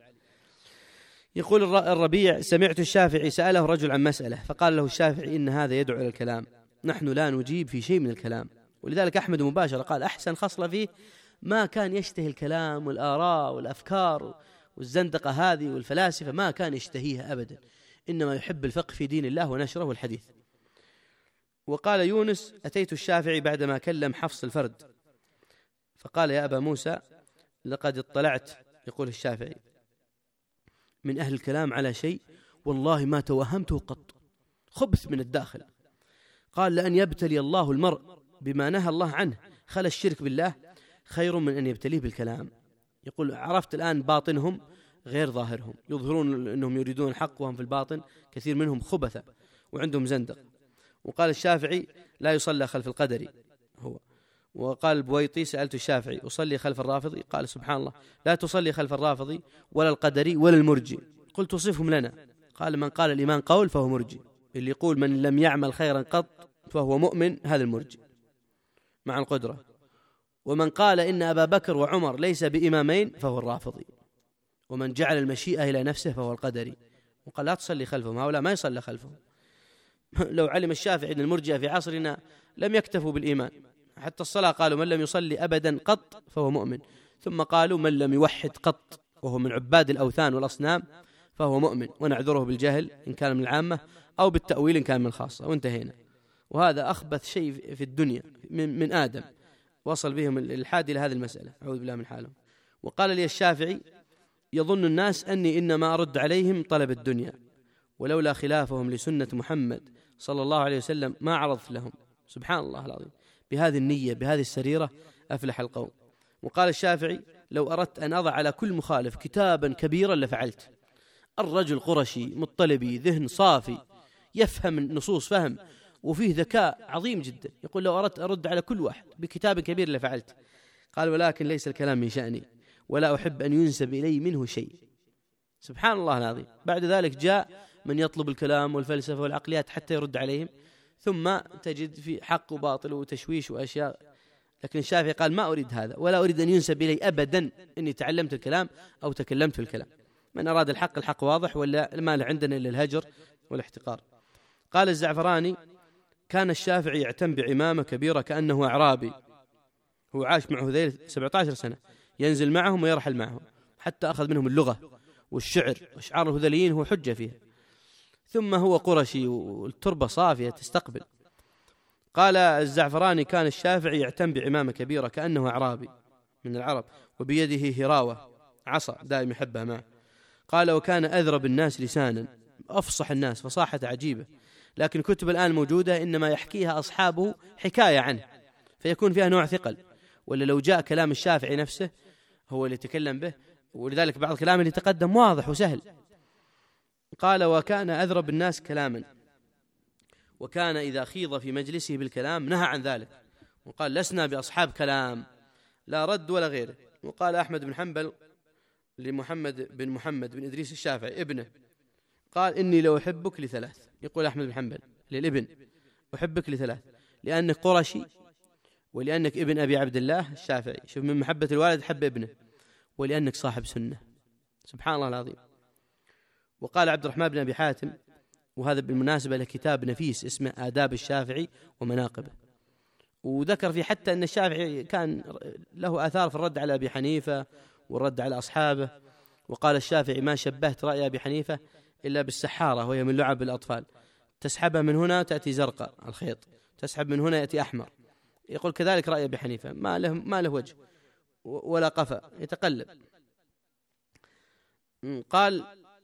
S1: يقول الربيع سمعت الشافعي سأله رجل عن مسألة فقال له الشافعي إن هذا يدعو إلى الكلام، نحن لا نجيب في شيء من الكلام. ولذلك أحمد مباشرة قال أحسن خصلة فيه ما كان يشتهي الكلام والآراء والأفكار والزندقة هذه والفلاسفة، ما كان يشتهيها أبدا، إنما يحب الفقه في دين الله ونشره والحديث. وقال يونس أتيت الشافعي بعدما كلم حفص الفرد فقال يا أبا موسى لقد اطلعت، يقول الشافعي، من أهل الكلام على شيء والله ما توهمته قط، خبث من الداخل. قال لأن يبتلي الله المرء بما نهى الله عنه خلى الشرك بالله خير من أن يبتليه بالكلام. يقول عرفت الآن باطنهم غير ظاهرهم، يظهرون أنهم يريدون الحق وهم في الباطن كثير منهم خبثة وعندهم زندق. وقال الشافعي لا يصلى خلف القدري هو. وقال البويطي سألت الشافعي أصلي خلف الرافضي؟ قال سبحان الله لا تصلي خلف الرافضي ولا القدري ولا المرجي. قلت وصفهم لنا؟ قال من قال الإيمان قول فهو مرجي، اللي يقول من لم يعمل خيرا قط فهو مؤمن هذا المرجي مع القدرة، ومن قال إن أبا بكر وعمر ليس بإمامين فهو الرافضي، ومن جعل المشيئة إلى نفسه فهو القدري. وقال لا تصلي خلفهم، هؤلاء ما يصلى خلفهم. لو علم الشافعي أن المرجئة في عصرنا لم يكتفوا بالإيمان، حتى الصلاة قالوا من لم يصلي أبدا قط فهو مؤمن، ثم قالوا من لم يوحد قط وهو من عباد الأوثان والأصنام فهو مؤمن، ونعذره بالجهل إن كان من العامة أو بالتأويل إن كان من الخاصة، وانتهينا. وهذا أخبث شيء في الدنيا من, من آدم وصل بهم الإلحاد إلى هذه المسألة، أعوذ بالله من حالهم. وقال لي الشافعي يظن الناس أني إنما أرد عليهم طلب الدنيا، ولولا خلافهم لسنة محمد صلى الله عليه وسلم ما عرضت لهم. سبحان الله العظيم، بهذه النية بهذه السريرة أفلح القوم. وقال الشافعي لو أردت أن أضع على كل مخالف كتابا كبيرا لفعلت. الرجل قرشي مطلبي ذهن صافي يفهم النصوص فهم وفيه ذكاء عظيم جدا، يقول لو أردت أرد على كل واحد بكتاب كبير لفعلت. قال ولكن ليس الكلام من شأني ولا أحب أن ينسب إلي منه شيء. سبحان الله العظيم. بعد ذلك جاء من يطلب الكلام والفلسفة والعقليات حتى يرد عليهم، ثم تجد في حق وباطل وتشويش وأشياء. لكن الشافعي قال ما أريد هذا ولا أريد أن ينسب إلي أبدا أني تعلمت الكلام أو تكلمت في الكلام. من أراد الحق الحق واضح، ولا ما عندنا إلا الهجر والاحتقار. قال الزعفراني كان الشافعي يعتم بعمامة كبيرة كأنه أعرابي، هو عاش مع هذيل سبعة عشر سنة، ينزل معهم ويرحل معهم حتى أخذ منهم اللغة والشعر وأشعار الهذليين، هو حجة فيها. ثم هو قرشي والتربة صافية تستقبل. قال الزعفراني كان الشافعي يعتم بعمامة كبيرة كأنه أعرابي من العرب، وبيده هراوة عصا دائم يحبها معه. قال وكان أذرب الناس لسانا، أفصح الناس فصاحة عجيبة، لكن كتب الآن موجودة إنما يحكيها أصحابه حكاية عنه فيكون فيها نوع ثقل، ولا لو جاء كلام الشافعي نفسه هو اللي يتكلم به، ولذلك بعض كلامه اللي تقدم واضح وسهل. قال وكان أذرب الناس كلاما، وكان إذا خيض في مجلسه بالكلام نهى عن ذلك، وقال لسنا بأصحاب كلام لا رد ولا غيره. وقال أحمد بن حنبل لمحمد بن محمد بن إدريس الشافعي ابنه، قال إني لو أحبك لثلاث. يقول أحمد بن حنبل للابن أحبك لثلاث، لأنك قرشي، ولأنك ابن أبي عبد الله الشافعي، شوف من محبة الوالد حب ابنه، ولأنك صاحب سنة. سبحان الله العظيم. وقال عبد الرحمن بن أبي حاتم وهذا بالمناسبة له كتاب نفيس اسمه آداب الشافعي ومناقبه، وذكر فيه حتى أن الشافعي كان له آثار في الرد على أبي حنيفة والرد على أصحابه. وقال الشافعي: ما شبهت رأي أبي حنيفة إلا بالسحارة، وهي من لعب الأطفال، تسحبها من هنا تأتي زرقاء الخيط، تسحب من هنا يأتي أحمر. يقول كذلك رأي أبي حنيفة، ما له ما له وجه ولا قفا، يتقلب. قال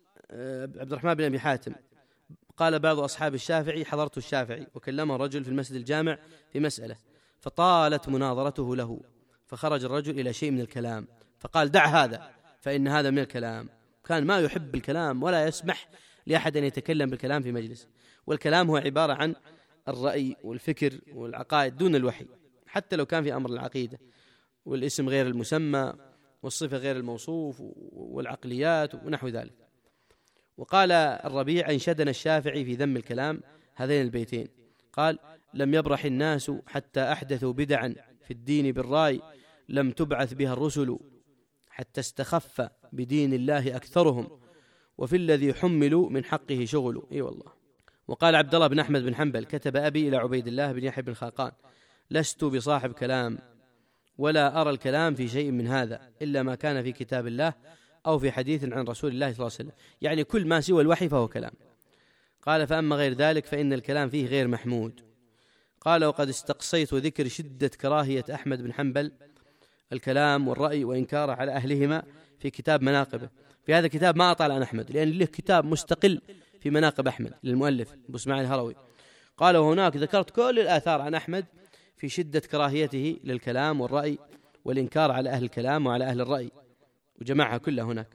S1: عبد الرحمن بن أبي حاتم: قال بعض أصحاب الشافعي: حضرت الشافعي وكلمه رجل في المسجد الجامع في مسألة، فطالت مناظرته له، فخرج الرجل إلى شيء من الكلام، فقال: دع هذا فإن هذا من الكلام. كان ما يحب الكلام ولا يسمح لأحد أن يتكلم بالكلام في مجلس، والكلام هو عبارة عن الرأي والفكر والعقائد دون الوحي، حتى لو كان في أمر العقيدة والاسم غير المسمى والصفة غير الموصوف والعقليات ونحو ذلك. وقال الربيع: أنشدنا الشافعي في ذم الكلام هذين البيتين، قال: لم يبرح الناس حتى أحدثوا بدعا في الدين بالرأي، لم تبعث بها الرسل حتى استخف بدين الله أكثرهم، وفي الذي حملوا من حقه شغل. إي والله. وقال عبد الله بن أحمد بن حنبل: كتب أبي إلى عبيد الله بن يحيى بن خاقان: لست بصاحب كلام، ولا أرى الكلام في شيء من هذا إلا ما كان في كتاب الله أو في حديث عن رسول الله صلى الله عليه وسلم، يعني كل ما سوى الوحي فهو كلام. قال: فأما غير ذلك فإن الكلام فيه غير محمود. قال: وقد استقصيت ذكر شدة كراهية أحمد بن حنبل الكلام والرأي وإنكاره على أهلهما في كتاب مناقبه. في هذا الكتاب ما أطال عن أحمد، لأن له كتاب مستقل في مناقب أحمد للمؤلف أبو إسماعيل الهروي. قال: وهناك ذكرت كل الآثار عن أحمد في شدة كراهيته للكلام والرأي والإنكار على أهل الكلام وعلى أهل الرأي، وجمعها كلها هناك.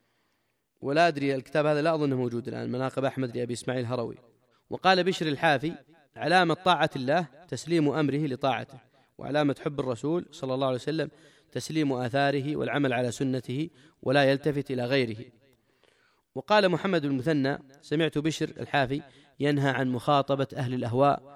S1: ولا أدري الكتاب هذا لا أظنه موجود الآن، مناقب أحمد لأبي إسماعيل الهروي. وقال بشر الحافي: علامة طاعة الله تسليم أمره لطاعته، وعلامة حب الرسول صلى الله عليه وسلم تسليم آثاره والعمل على سنته ولا يلتفت إلى غيره. وقال محمد بن المثنى: سمعت بشر الحافي ينهى عن مخاطبة أهل الأهواء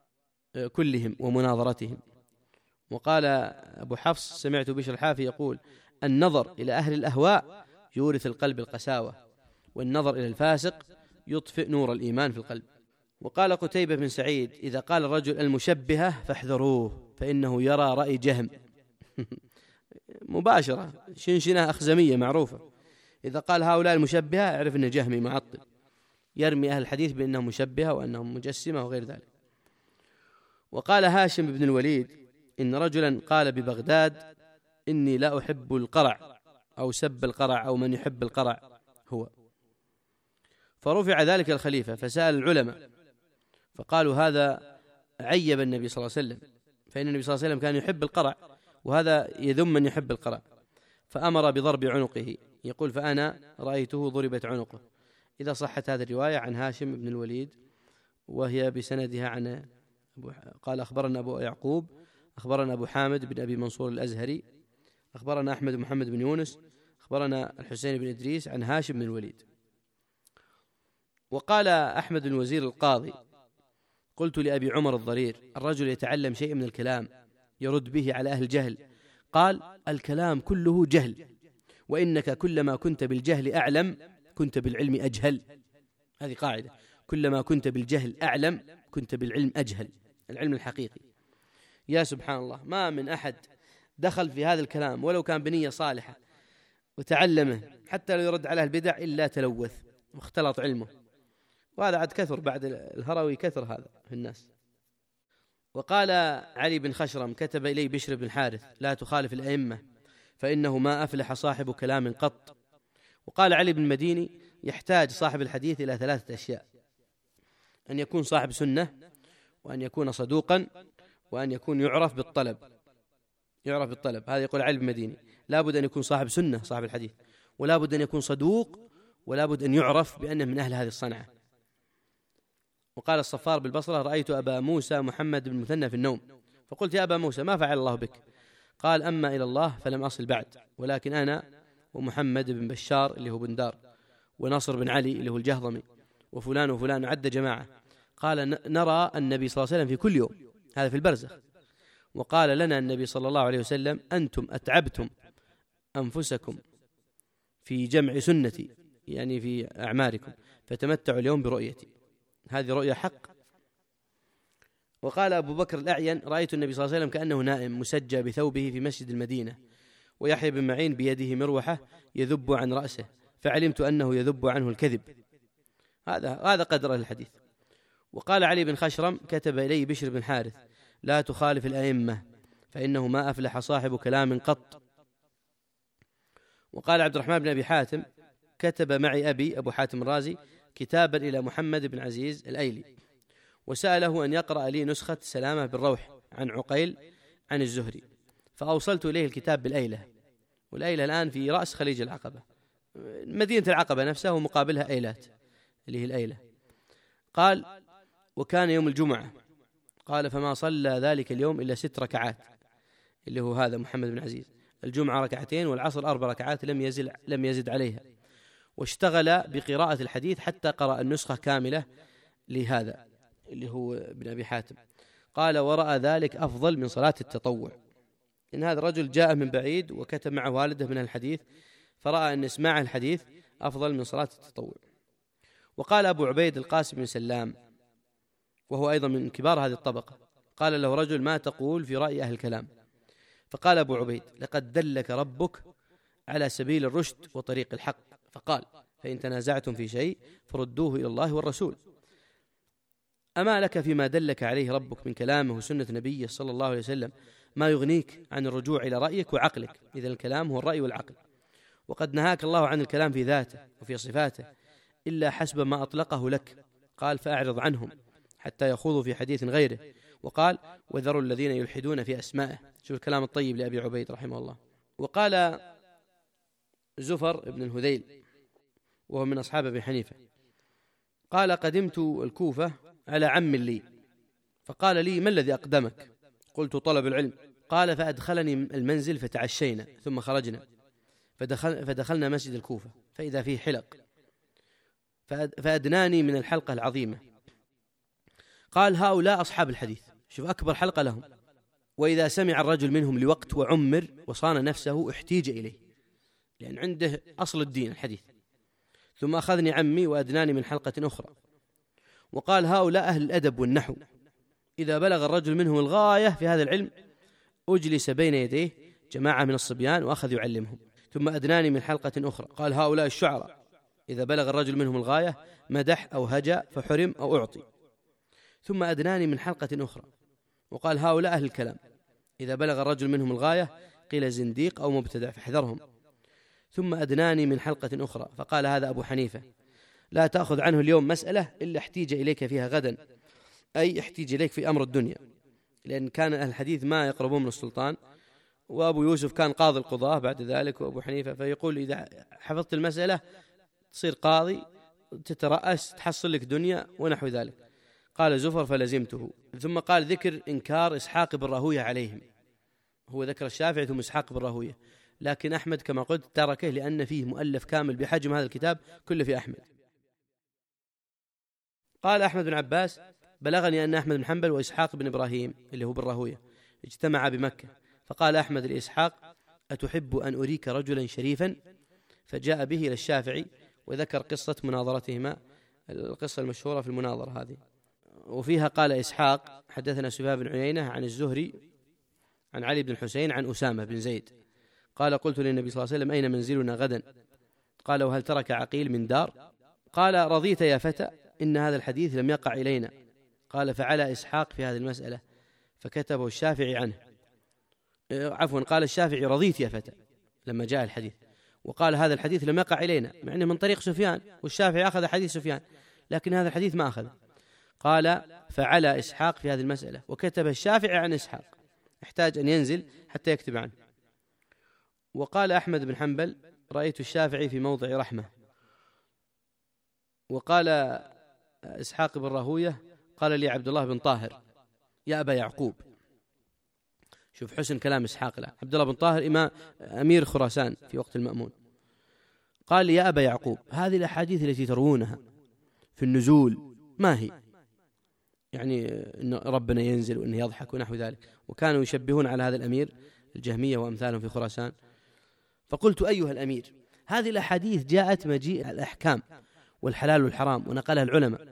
S1: كلهم ومناظرتهم. وقال أبو حفص: سمعت بشر الحافي يقول: النظر إلى أهل الأهواء يورث القلب القساوة، والنظر إلى الفاسق يطفئ نور الإيمان في القلب. وقال قتيبة بن سعيد: إذا قال الرجل المشبهة فاحذروه فإنه يرى رأي جهم. مباشرة، شنشنة أخزمية معروفة. إذا قال هؤلاء المشبهة اعرف أنه جهمي معطل، يرمي أهل الحديث بأنهم مشبهة وأنهم مجسمة وغير ذلك. وقال هاشم بن الوليد: إن رجلا قال ببغداد: إني لا أحب القرع، أو سب القرع، أو من يحب القرع هو. فرفع ذلك الخليفة فسأل العلماء فقالوا: هذا عيب النبي صلى الله عليه وسلم، فإن النبي صلى الله عليه وسلم كان يحب القرع، وهذا يذم من يحب القرع، فأمر بضرب عنقه. يقول: فأنا رأيته ضربت عنقه. إذا صحت هذه الرواية عن هاشم بن الوليد، وهي بسندها عن قال: أخبرنا أبو يعقوب أخبرنا أبو حامد بن أبي منصور الأزهري أخبرنا أحمد بن محمد بن يونس أخبرنا الحسين بن إدريس عن هاشم بن الوليد. وقال أحمد بن وزير القاضي: قلت لأبي عمر الضرير: الرجل يتعلم شيء من الكلام يرد به على أهل الجهل، قال: الكلام كله جهل، وإنك كلما كنت بالجهل أعلم كنت بالعلم أجهل. هذه قاعدة: كلما كنت بالجهل أعلم كنت بالعلم أجهل، العلم الحقيقي. يا سبحان الله، ما من أحد دخل في هذا الكلام ولو كان بنية صالحة وتعلمه حتى لو يرد على البدع إلا تلوث واختلط علمه، وهذا عاد كثر بعد الهروي، كثر هذا في الناس. وقال علي بن خشرم: كتب إلي بشر بن الحارث: لا تخالف الأئمة فإنه ما أفلح صاحب كلام قط. وقال علي بن المديني: يحتاج صاحب الحديث إلى ثلاثة أشياء: أن يكون صاحب سنة، وأن يكون صدوقا، وأن يكون يعرف بالطلب. يعرف بالطلب هذا يقول علي بن المديني، لا بد أن يكون صاحب سنة صاحب الحديث، ولا بد أن يكون صدوق، ولا بد أن يعرف بأنه من أهل هذه الصنعة. وقال الصفار بالبصرة: رأيت أبا موسى محمد بن المثنى في النوم، فقلت: يا أبا موسى ما فعل الله بك؟ قال: أما إلى الله فلم أصل بعد، ولكن أنا ومحمد بن بشار اللي هو بندار، ونصر بن علي اللي هو الجهضمي، وفلان وفلان، عد جماعة. قال: نرى النبي صلى الله عليه وسلم في كل يوم، هذا في البرزخ. وقال لنا النبي صلى الله عليه وسلم: أنتم أتعبتم أنفسكم في جمع سنتي، يعني في أعماركم، فتمتعوا اليوم برؤيتي. هذه رؤيا حق. وقال أبو بكر الأعين: رأيت النبي صلى الله عليه وسلم كأنه نائم مسجى بثوبه في مسجد المدينة، ويحيى بن معين بيده مروحة يذب عن رأسه، فعلمت أنه يذب عنه الكذب. هذا هذا قدر الحديث. وقال علي بن خشرم: كتب إلي بشر بن حارث: لا تخالف الأئمة فإنه ما أفلح صاحب كلام قط. وقال عبد الرحمن بن أبي حاتم: كتب معي أبي أبو حاتم الرازي كتابا إلى محمد بن عزيز الأيلي، وسأله أن يقرأ لي نسخة سلامة بالروح عن عقيل عن الزهري، فأوصلت إليه الكتاب بالأيلة. والأيلة الآن في رأس خليج العقبة، مدينة العقبة نفسها ومقابلها أيلات اللي هي الأيلة. قال: وكان يوم الجمعة. قال: فما صلى ذلك اليوم إلا ست ركعات، اللي هو هذا محمد بن عزيز. الجمعة ركعتين والعصر أربع ركعات لم يزل لم يزد عليها. واشتغل بقراءة الحديث حتى قرأ النسخة كاملة لهذا اللي هو ابن أبي حاتم. قال: ورأى ذلك أفضل من صلاة التطوع. إن هذا الرجل جاء من بعيد وكتب مع والده من الحديث، فرأى أن اسماع الحديث أفضل من صلاة التطوع. وقال أبو عبيد القاسم بن سلام، وهو أيضا من كبار هذه الطبقة، قال له رجل: ما تقول في رأي أهل الكلام؟ فقال أبو عبيد: لقد دلك ربك على سبيل الرشد وطريق الحق، فقال: فإن تنازعتم في شيء فردوه إلى الله والرسول. أما لك فيما دلك عليه ربك من كلامه وسنة نبيه صلى الله عليه وسلم ما يغنيك عن الرجوع إلى رأيك وعقلك، إذا الكلام هو الرأي والعقل. وقد نهاك الله عن الكلام في ذاته وفي صفاته إلا حسب ما أطلقه لك. قال: فأعرض عنهم حتى يخوضوا في حديث غيره. وقال: وذروا الذين يلحدون في أسمائه. شوف الكلام الطيب لأبي عبيد رحمه الله. وقال زفر بن الهذيل وهو من أصحاب أبي حنيفة، قال: قدمت الكوفة على عم لي، فقال لي: ما الذي أقدمك؟ قلت: طلب العلم. قال: فأدخلني المنزل فتعشينا ثم خرجنا، فدخل فدخلنا مسجد الكوفة فإذا فيه حلق، فأدناني من الحلقة العظيمة. قال: هؤلاء أصحاب الحديث، شوف أكبر حلقة لهم، وإذا سمع الرجل منهم لوقت وعمر وصان نفسه احتيج إليه، لأن عنده أصل الدين الحديث. ثم أخذني عمي وأدناني من حلقة أخرى. وقال: هؤلاء أهل الأدب والنحو، إذا بلغ الرجل منهم الغاية في هذا العلم أجلس بين يديه جماعة من الصبيان وأخذ يعلمهم. ثم أدناني من حلقة أخرى. قال: هؤلاء الشعراء، إذا بلغ الرجل منهم الغاية مدح أو هجا فحرم أو أعطي. ثم أدناني من حلقة أخرى. وقال: هؤلاء أهل الكلام، إذا بلغ الرجل منهم الغاية قيل زنديق أو مبتدع فاحذرهم. ثم أدناني من حلقة أخرى. فقال: هذا أبو حنيفة، لا تأخذ عنه اليوم مسألة إلا احتيج إليك فيها غدا، أي احتيج إليك في أمر الدنيا، لأن كان أهل الحديث ما يقربون من السلطان، وأبو يوسف كان قاضي القضاة بعد ذلك، وأبو حنيفة فيقول: إذا حفظت المسألة تصير قاضي، تترأس، تحصل لك دنيا ونحو ذلك. قال زفر: فلزمته. ثم قال: ذكر إنكار إسحاق بن راهويه عليهم. هو ذكر الشافعي ثم إسحاق بن راهويه، لكن أحمد كما قلت تركه لأن فيه مؤلف كامل بحجم هذا الكتاب كله في أحمد. قال أحمد بن عباس: بلغني أن أحمد بن حنبل وإسحاق بن إبراهيم اللي هو بن راهويه اجتمعا بمكة، فقال أحمد لإسحاق: أتحب أن أريك رجلا شريفا؟ فجاء به إلى الشافعي وذكر قصة مناظرتهما، القصة المشهورة في المناظرة هذه. وفيها قال إسحاق: حدثنا سفيان بن عيينة عن الزهري عن علي بن الحسين عن أسامة بن زيد قال: قلت للنبي صلى الله عليه وسلم: أين منزلنا غدا؟ قال: وهل ترك عقيل من دار؟ قال: رضيت يا فتى، إن هذا الحديث لم يقع إلينا. قال: فعلى إسحاق في هذه المسألة، فكتبه الشافعي عنه. عفوا، قال الشافعي: رضيت يا فتى لما جاء الحديث، وقال: هذا الحديث لم يقع إلينا، مع أنه من طريق سفيان، والشافعي أخذ حديث سفيان، لكن هذا الحديث ما أخذ. قال: فعلى إسحاق في هذه المسألة، وكتب الشافعي عن إسحاق، احتاج أن ينزل حتى يكتب عنه. وقال أحمد بن حنبل: رأيت الشافعي في موضع رحمة. وقال إسحاق بن راهويه: قال لي عبد الله بن طاهر: يا أبا يعقوب. شوف حسن كلام إسحاق له. عبد الله بن طاهر إمام أمير خراسان في وقت المأمون. قال لي: يا أبا يعقوب، هذه الأحاديث التي تروونها في النزول ما هي؟ يعني أن ربنا ينزل وأنه يضحك ونحو ذلك، وكانوا يشبهون على هذا الأمير الجهمية وأمثالهم في خراسان. فقلت: أيها الأمير، هذه الأحاديث جاءت مجيء الأحكام والحلال والحرام ونقلها العلماء،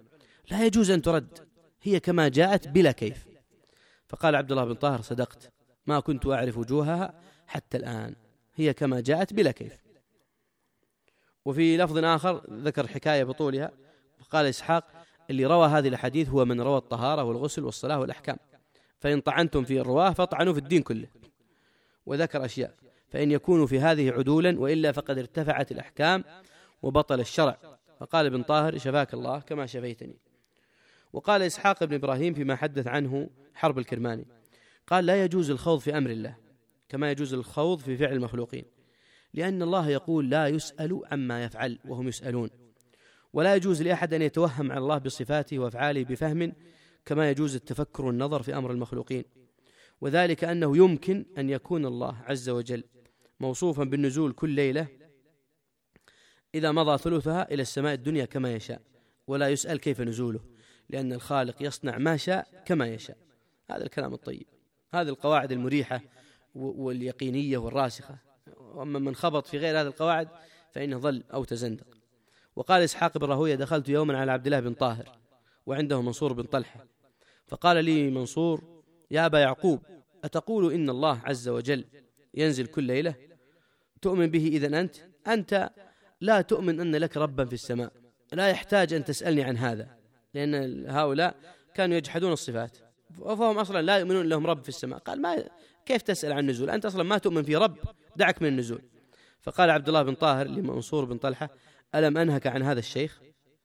S1: لا يجوز أن ترد، هي كما جاءت بلا كيف. فقال عبد الله بن طاهر: صدقت، ما كنت أعرف وجوهها حتى الآن، هي كما جاءت بلا كيف. وفي لفظ آخر ذكر حكاية بطولها، وقال إسحاق: اللي روى هذه الحديث هو من روى الطهارة والغسل والصلاة والأحكام، فإن طعنتم في الرواه فطعنوا في الدين كله. وذكر أشياء، فإن يكونوا في هذه عدولا، وإلا فقد ارتفعت الأحكام وبطل الشرع. فقال ابن طاهر: شفاك الله كما شفيتني. وقال إسحاق بن إبراهيم فيما حدث عنه حرب الكرماني، قال: لا يجوز الخوض في أمر الله كما يجوز الخوض في فعل المخلوقين، لأن الله يقول: لا يسأل عما يفعل وهم يسألون. ولا يجوز لأحد أن يتوهم على الله بصفاته وأفعاله بفهم كما يجوز التفكر والنظر في أمر المخلوقين، وذلك أنه يمكن أن يكون الله عز وجل موصوفا بالنزول كل ليلة إذا مضى ثلثها إلى السماء الدنيا كما يشاء، ولا يسأل كيف نزوله، لأن الخالق يصنع ما شاء كما يشاء. هذا الكلام الطيب، هذه القواعد المريحة واليقينية والراسخة. وأما من خبط في غير هذه القواعد فإنه ظل أو تزندق. وقال إسحاق بن راهويه: دخلت يوما على عبد الله بن طاهر وعنده منصور بن طلحة، فقال لي منصور: يا أبا يعقوب، أتقول إن الله عز وجل ينزل كل ليلة؟ تؤمن به إذن أنت؟ أنت لا تؤمن أن لك ربا في السماء، لا يحتاج أن تسألني عن هذا، لأن هؤلاء كانوا يجحدون الصفات، فهم أصلا لا يؤمنون لهم رب في السماء. قال: ما كيف تسأل عن النزول؟ أنت أصلا ما تؤمن في رب، دعك من النزول. فقال عبد الله بن طاهر لمنصور بن طلحة: ألم أنهك عن هذا الشيخ؟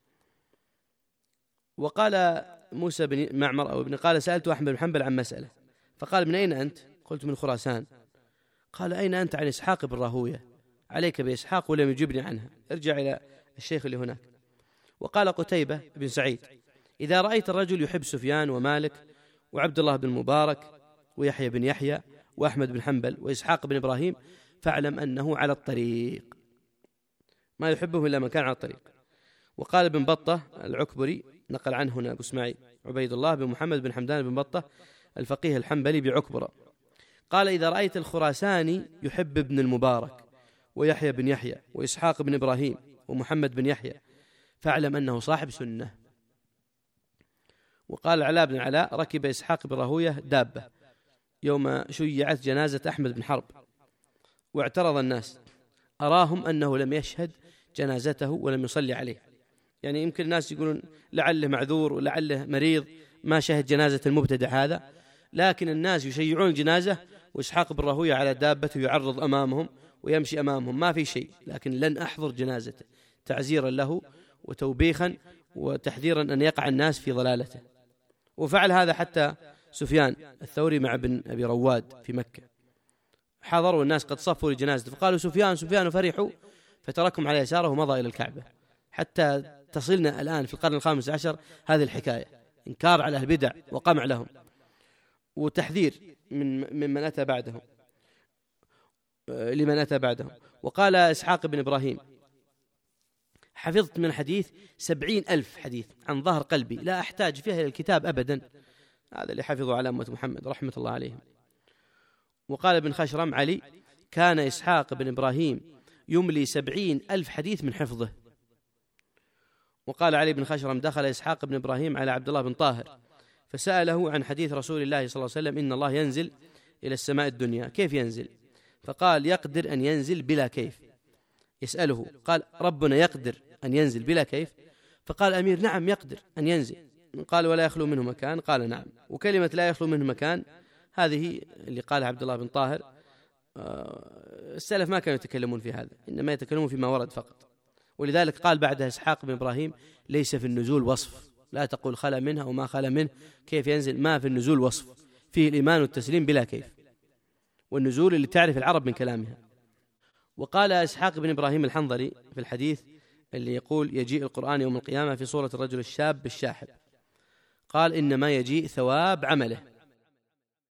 S1: وقال موسى بن معمر أو ابن قال: سألت أحمد بن حنبل عن مسألة، فقال: من أين أنت؟ قلت: من خراسان. قال: أين أنت؟ عن إسحاق بن راهويه، عليك بإسحاق. ولم يجبني عنها، ارجع إلى الشيخ اللي هناك. وقال قتيبة بن سعيد: إذا رأيت الرجل يحب سفيان ومالك وعبد الله بن المبارك ويحيى بن يحيى وأحمد بن حنبل وإسحاق بن إبراهيم فاعلم أنه على الطريق، ما يحبه إلا من كان على الطريق. وقال ابن بطة العكبري، نقل عنه هنا أبو اسماعيل عبيد الله بن محمد بن حمدان بن بطة الفقيه الحنبلي بعكبرة، قال: إذا رأيت الخراساني يحب ابن المبارك ويحيى بن يحيى وإسحاق بن إبراهيم ومحمد بن يحيى فاعلم أنه صاحب سنة. وقال علاء بن علاء: ركب إسحاق بن راهويه دابة يوم شيعت جنازة أحمد بن حرب، واعترض الناس، أراهم أنه لم يشهد جنازته ولم يصلي عليه. يعني يمكن الناس يقولون لعله معذور ولعله مريض ما شهد جنازة المبتدع هذا، لكن الناس يشيعون الجنازة وإسحاق بن راهويه على دابته يعرض أمامهم ويمشي أمامهم، ما في شيء، لكن لن أحضر جنازته تعزيرا له وتوبيخا وتحذيرا أن يقع الناس في ضلالته. وفعل هذا حتى سفيان الثوري مع ابن أبي رواد في مكة، حضروا الناس قد صفوا لجنازته فقالوا: سفيان سفيان، فرحوا فتركهم على يساره ومضى إلى الكعبة. حتى تصلنا الآن في القرن الخامس عشر هذه الحكاية، إنكار على البدع وقمع لهم وتحذير من ممن أتى بعدهم لمن أتى بعدهم. وقال إسحاق بن إبراهيم: حفظت من حديث سبعين ألف حديث عن ظهر قلبي، لا أحتاج فيها إلى الكتاب أبدا. هذا اللي حفظوا على أمة محمد رحمة الله عليهم. وقال ابن خشرم علي: كان إسحاق بن إبراهيم يملي سبعين ألف حديث من حفظه. وقال علي بن خشرم: دخل إسحاق بن إبراهيم على عبد الله بن طاهر فسأله عن حديث رسول الله صلى الله عليه وسلم: إن الله ينزل إلى السماء الدنيا، كيف ينزل؟ فقال: يقدر أن ينزل بلا كيف. يسأله قال: ربنا يقدر أن ينزل بلا كيف؟ فقال أمير: نعم يقدر أن ينزل. قال: ولا يخلو منه مكان؟ قال: نعم. وكلمة لا يخلو منه مكان هذه اللي قالها عبد الله بن طاهر، السلف ما كانوا يتكلمون في هذا، إنما يتكلمون فيما ورد فقط. ولذلك قال بعدها إسحاق بن إبراهيم: ليس في النزول وصف، لا تقول خلا منها وما خلا منه، كيف ينزل؟ ما في النزول وصف، فيه الإيمان والتسليم بلا كيف، والنزول اللي تعرف العرب من كلامها. وقال إسحاق بن إبراهيم الحنظلي في الحديث اللي يقول: يجيء القرآن يوم القيامة في صورة الرجل الشاب الشاحب، قال: إنما يجيء ثواب عمله